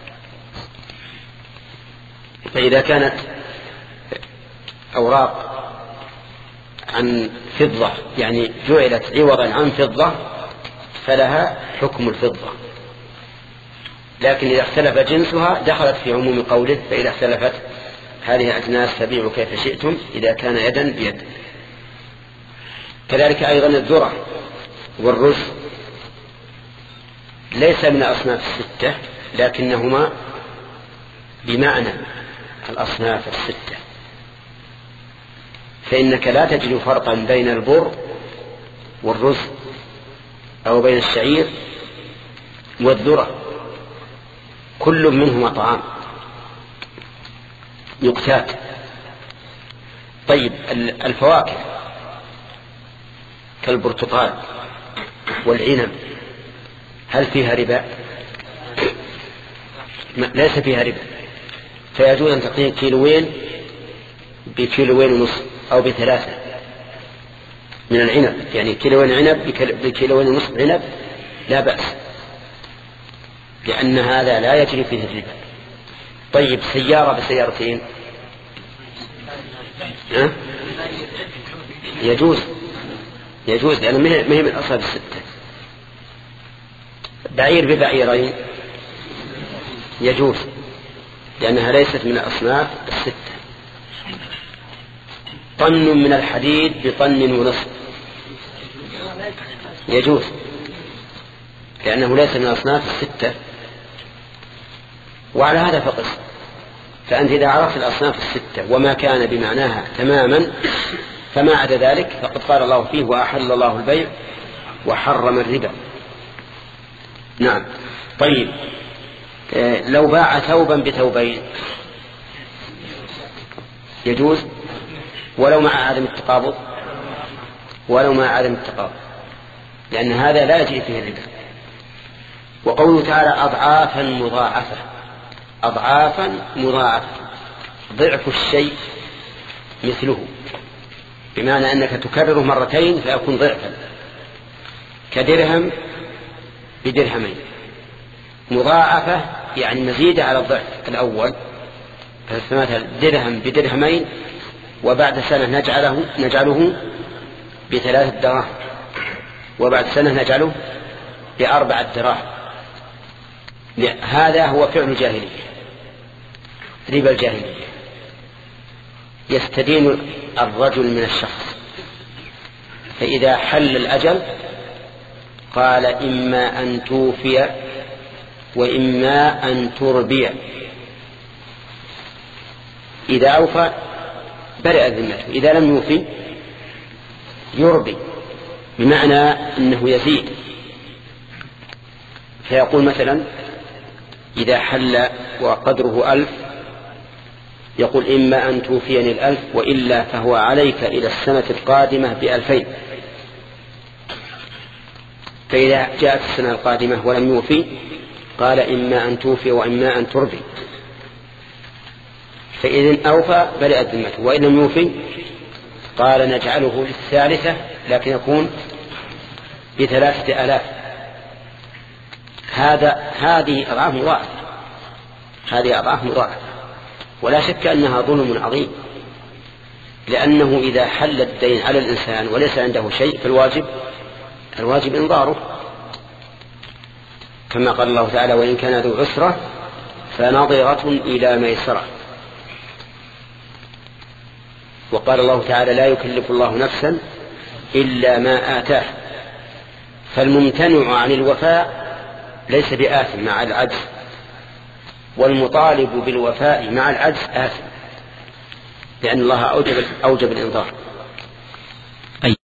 فإذا كانت أوراق عن فضة يعني جعلت عوضا عن فضة فلها حكم الفضة، لكن إذا اختلف جنسها دخلت في عموم قوله فإذا اختلفت هذه الأجناس فبيعوا كيف شئتم إذا كان يدا بيد. كذلك أيضا الذرة والرز ليس من الأصناف الستة لكنهما بمعنى الأصناف الستة، فإنك لا تجد فرقا بين البر والرز أو بين الشعير والذرة، كل منهما طعام يقتات. طيب الفواكه كالبرتقال والعنب هل فيها ربا؟ ليس فيها ربا، فيجوز أن تعطيه كيلوين بكيلوين ونصف أو بثلاثة من العنب، يعني كيلوين عنب بكيلوين ونصف عنب لا بأس، لأن هذا لا يجري فيه الربا. طيب سيارة بسيارتين أه؟ يجوز يجوز لأنه ما هي من الأصناف الستة. بعير ببعيرين يجوز لأنها ليست من الأصناف الستة. طن من الحديد بطن ونصف يجوز لأنه ليس من الأصناف الستة. وعلى هذا فقس، فأنت إذا عرفت الأصناف الستة وما كان بمعناها تماما فما عدا ذلك فقد قال الله فيه وأحل الله البيع وحرم الربا. نعم. طيب لو باع ثوبا بثوبين يجوز ولو مع عدم التقابض ولو مع عدم التقابض لأن هذا لا يجري فيه الربا. وقوله تعالى أضعافا مضاعفة، أضعافا مضاعفة ضعف الشيء مثله، بمعنى أنك تكرره مرتين فيكون ضعفا، كدرهم بدرهمين. مضاعفة يعني مزيدة على الضعف الأول، فمثلا درهم بدرهمين وبعد سنة نجعله نجعله بثلاثة دراهم وبعد سنة نجعله بأربعة دراهم. هذا هو فعل الجاهلية، ربا الجاهلية. يستدين الرجل من الشخص، فإذا حل الأجل قال إما أن توفي وإما أن تربي. إذا أوفى برئ ذمته، إذا لم يوفي يربي، بمعنى أنه يزيد. فيقول مثلا إذا حل وقدره ألف يقول إما أن توفيني الألف وإلا فهو عليك إلى السنة القادمة بألفين. فإذا جاءت السنة القادمة ولم يوفي قال إما أن توفي وإما أن تربي، فإذن أوفى برئت ذمته، وإن لم يوفي قال نجعله للثالثة لكن يكون بثلاثة آلاف. هذا هذه أضعاف مضاعفة، هذه أضعاف مضاعفة، ولا شك أنها ظلم عظيم، لأنه إذا حل الدين على الإنسان وليس عنده شيء فالواجب الواجب إنظاره، كما قال الله تعالى وإن كان ذو عسرة فنظرة إلى ميسرة. وقال الله تعالى لا يكلف الله نفسا إلا ما آتاه، فالممتنع عن الوفاء ليس بآثم مع العجز، والمطالب بالوفاء مع العجز آثم، لأن الله أوجب, أوجب الإنذار.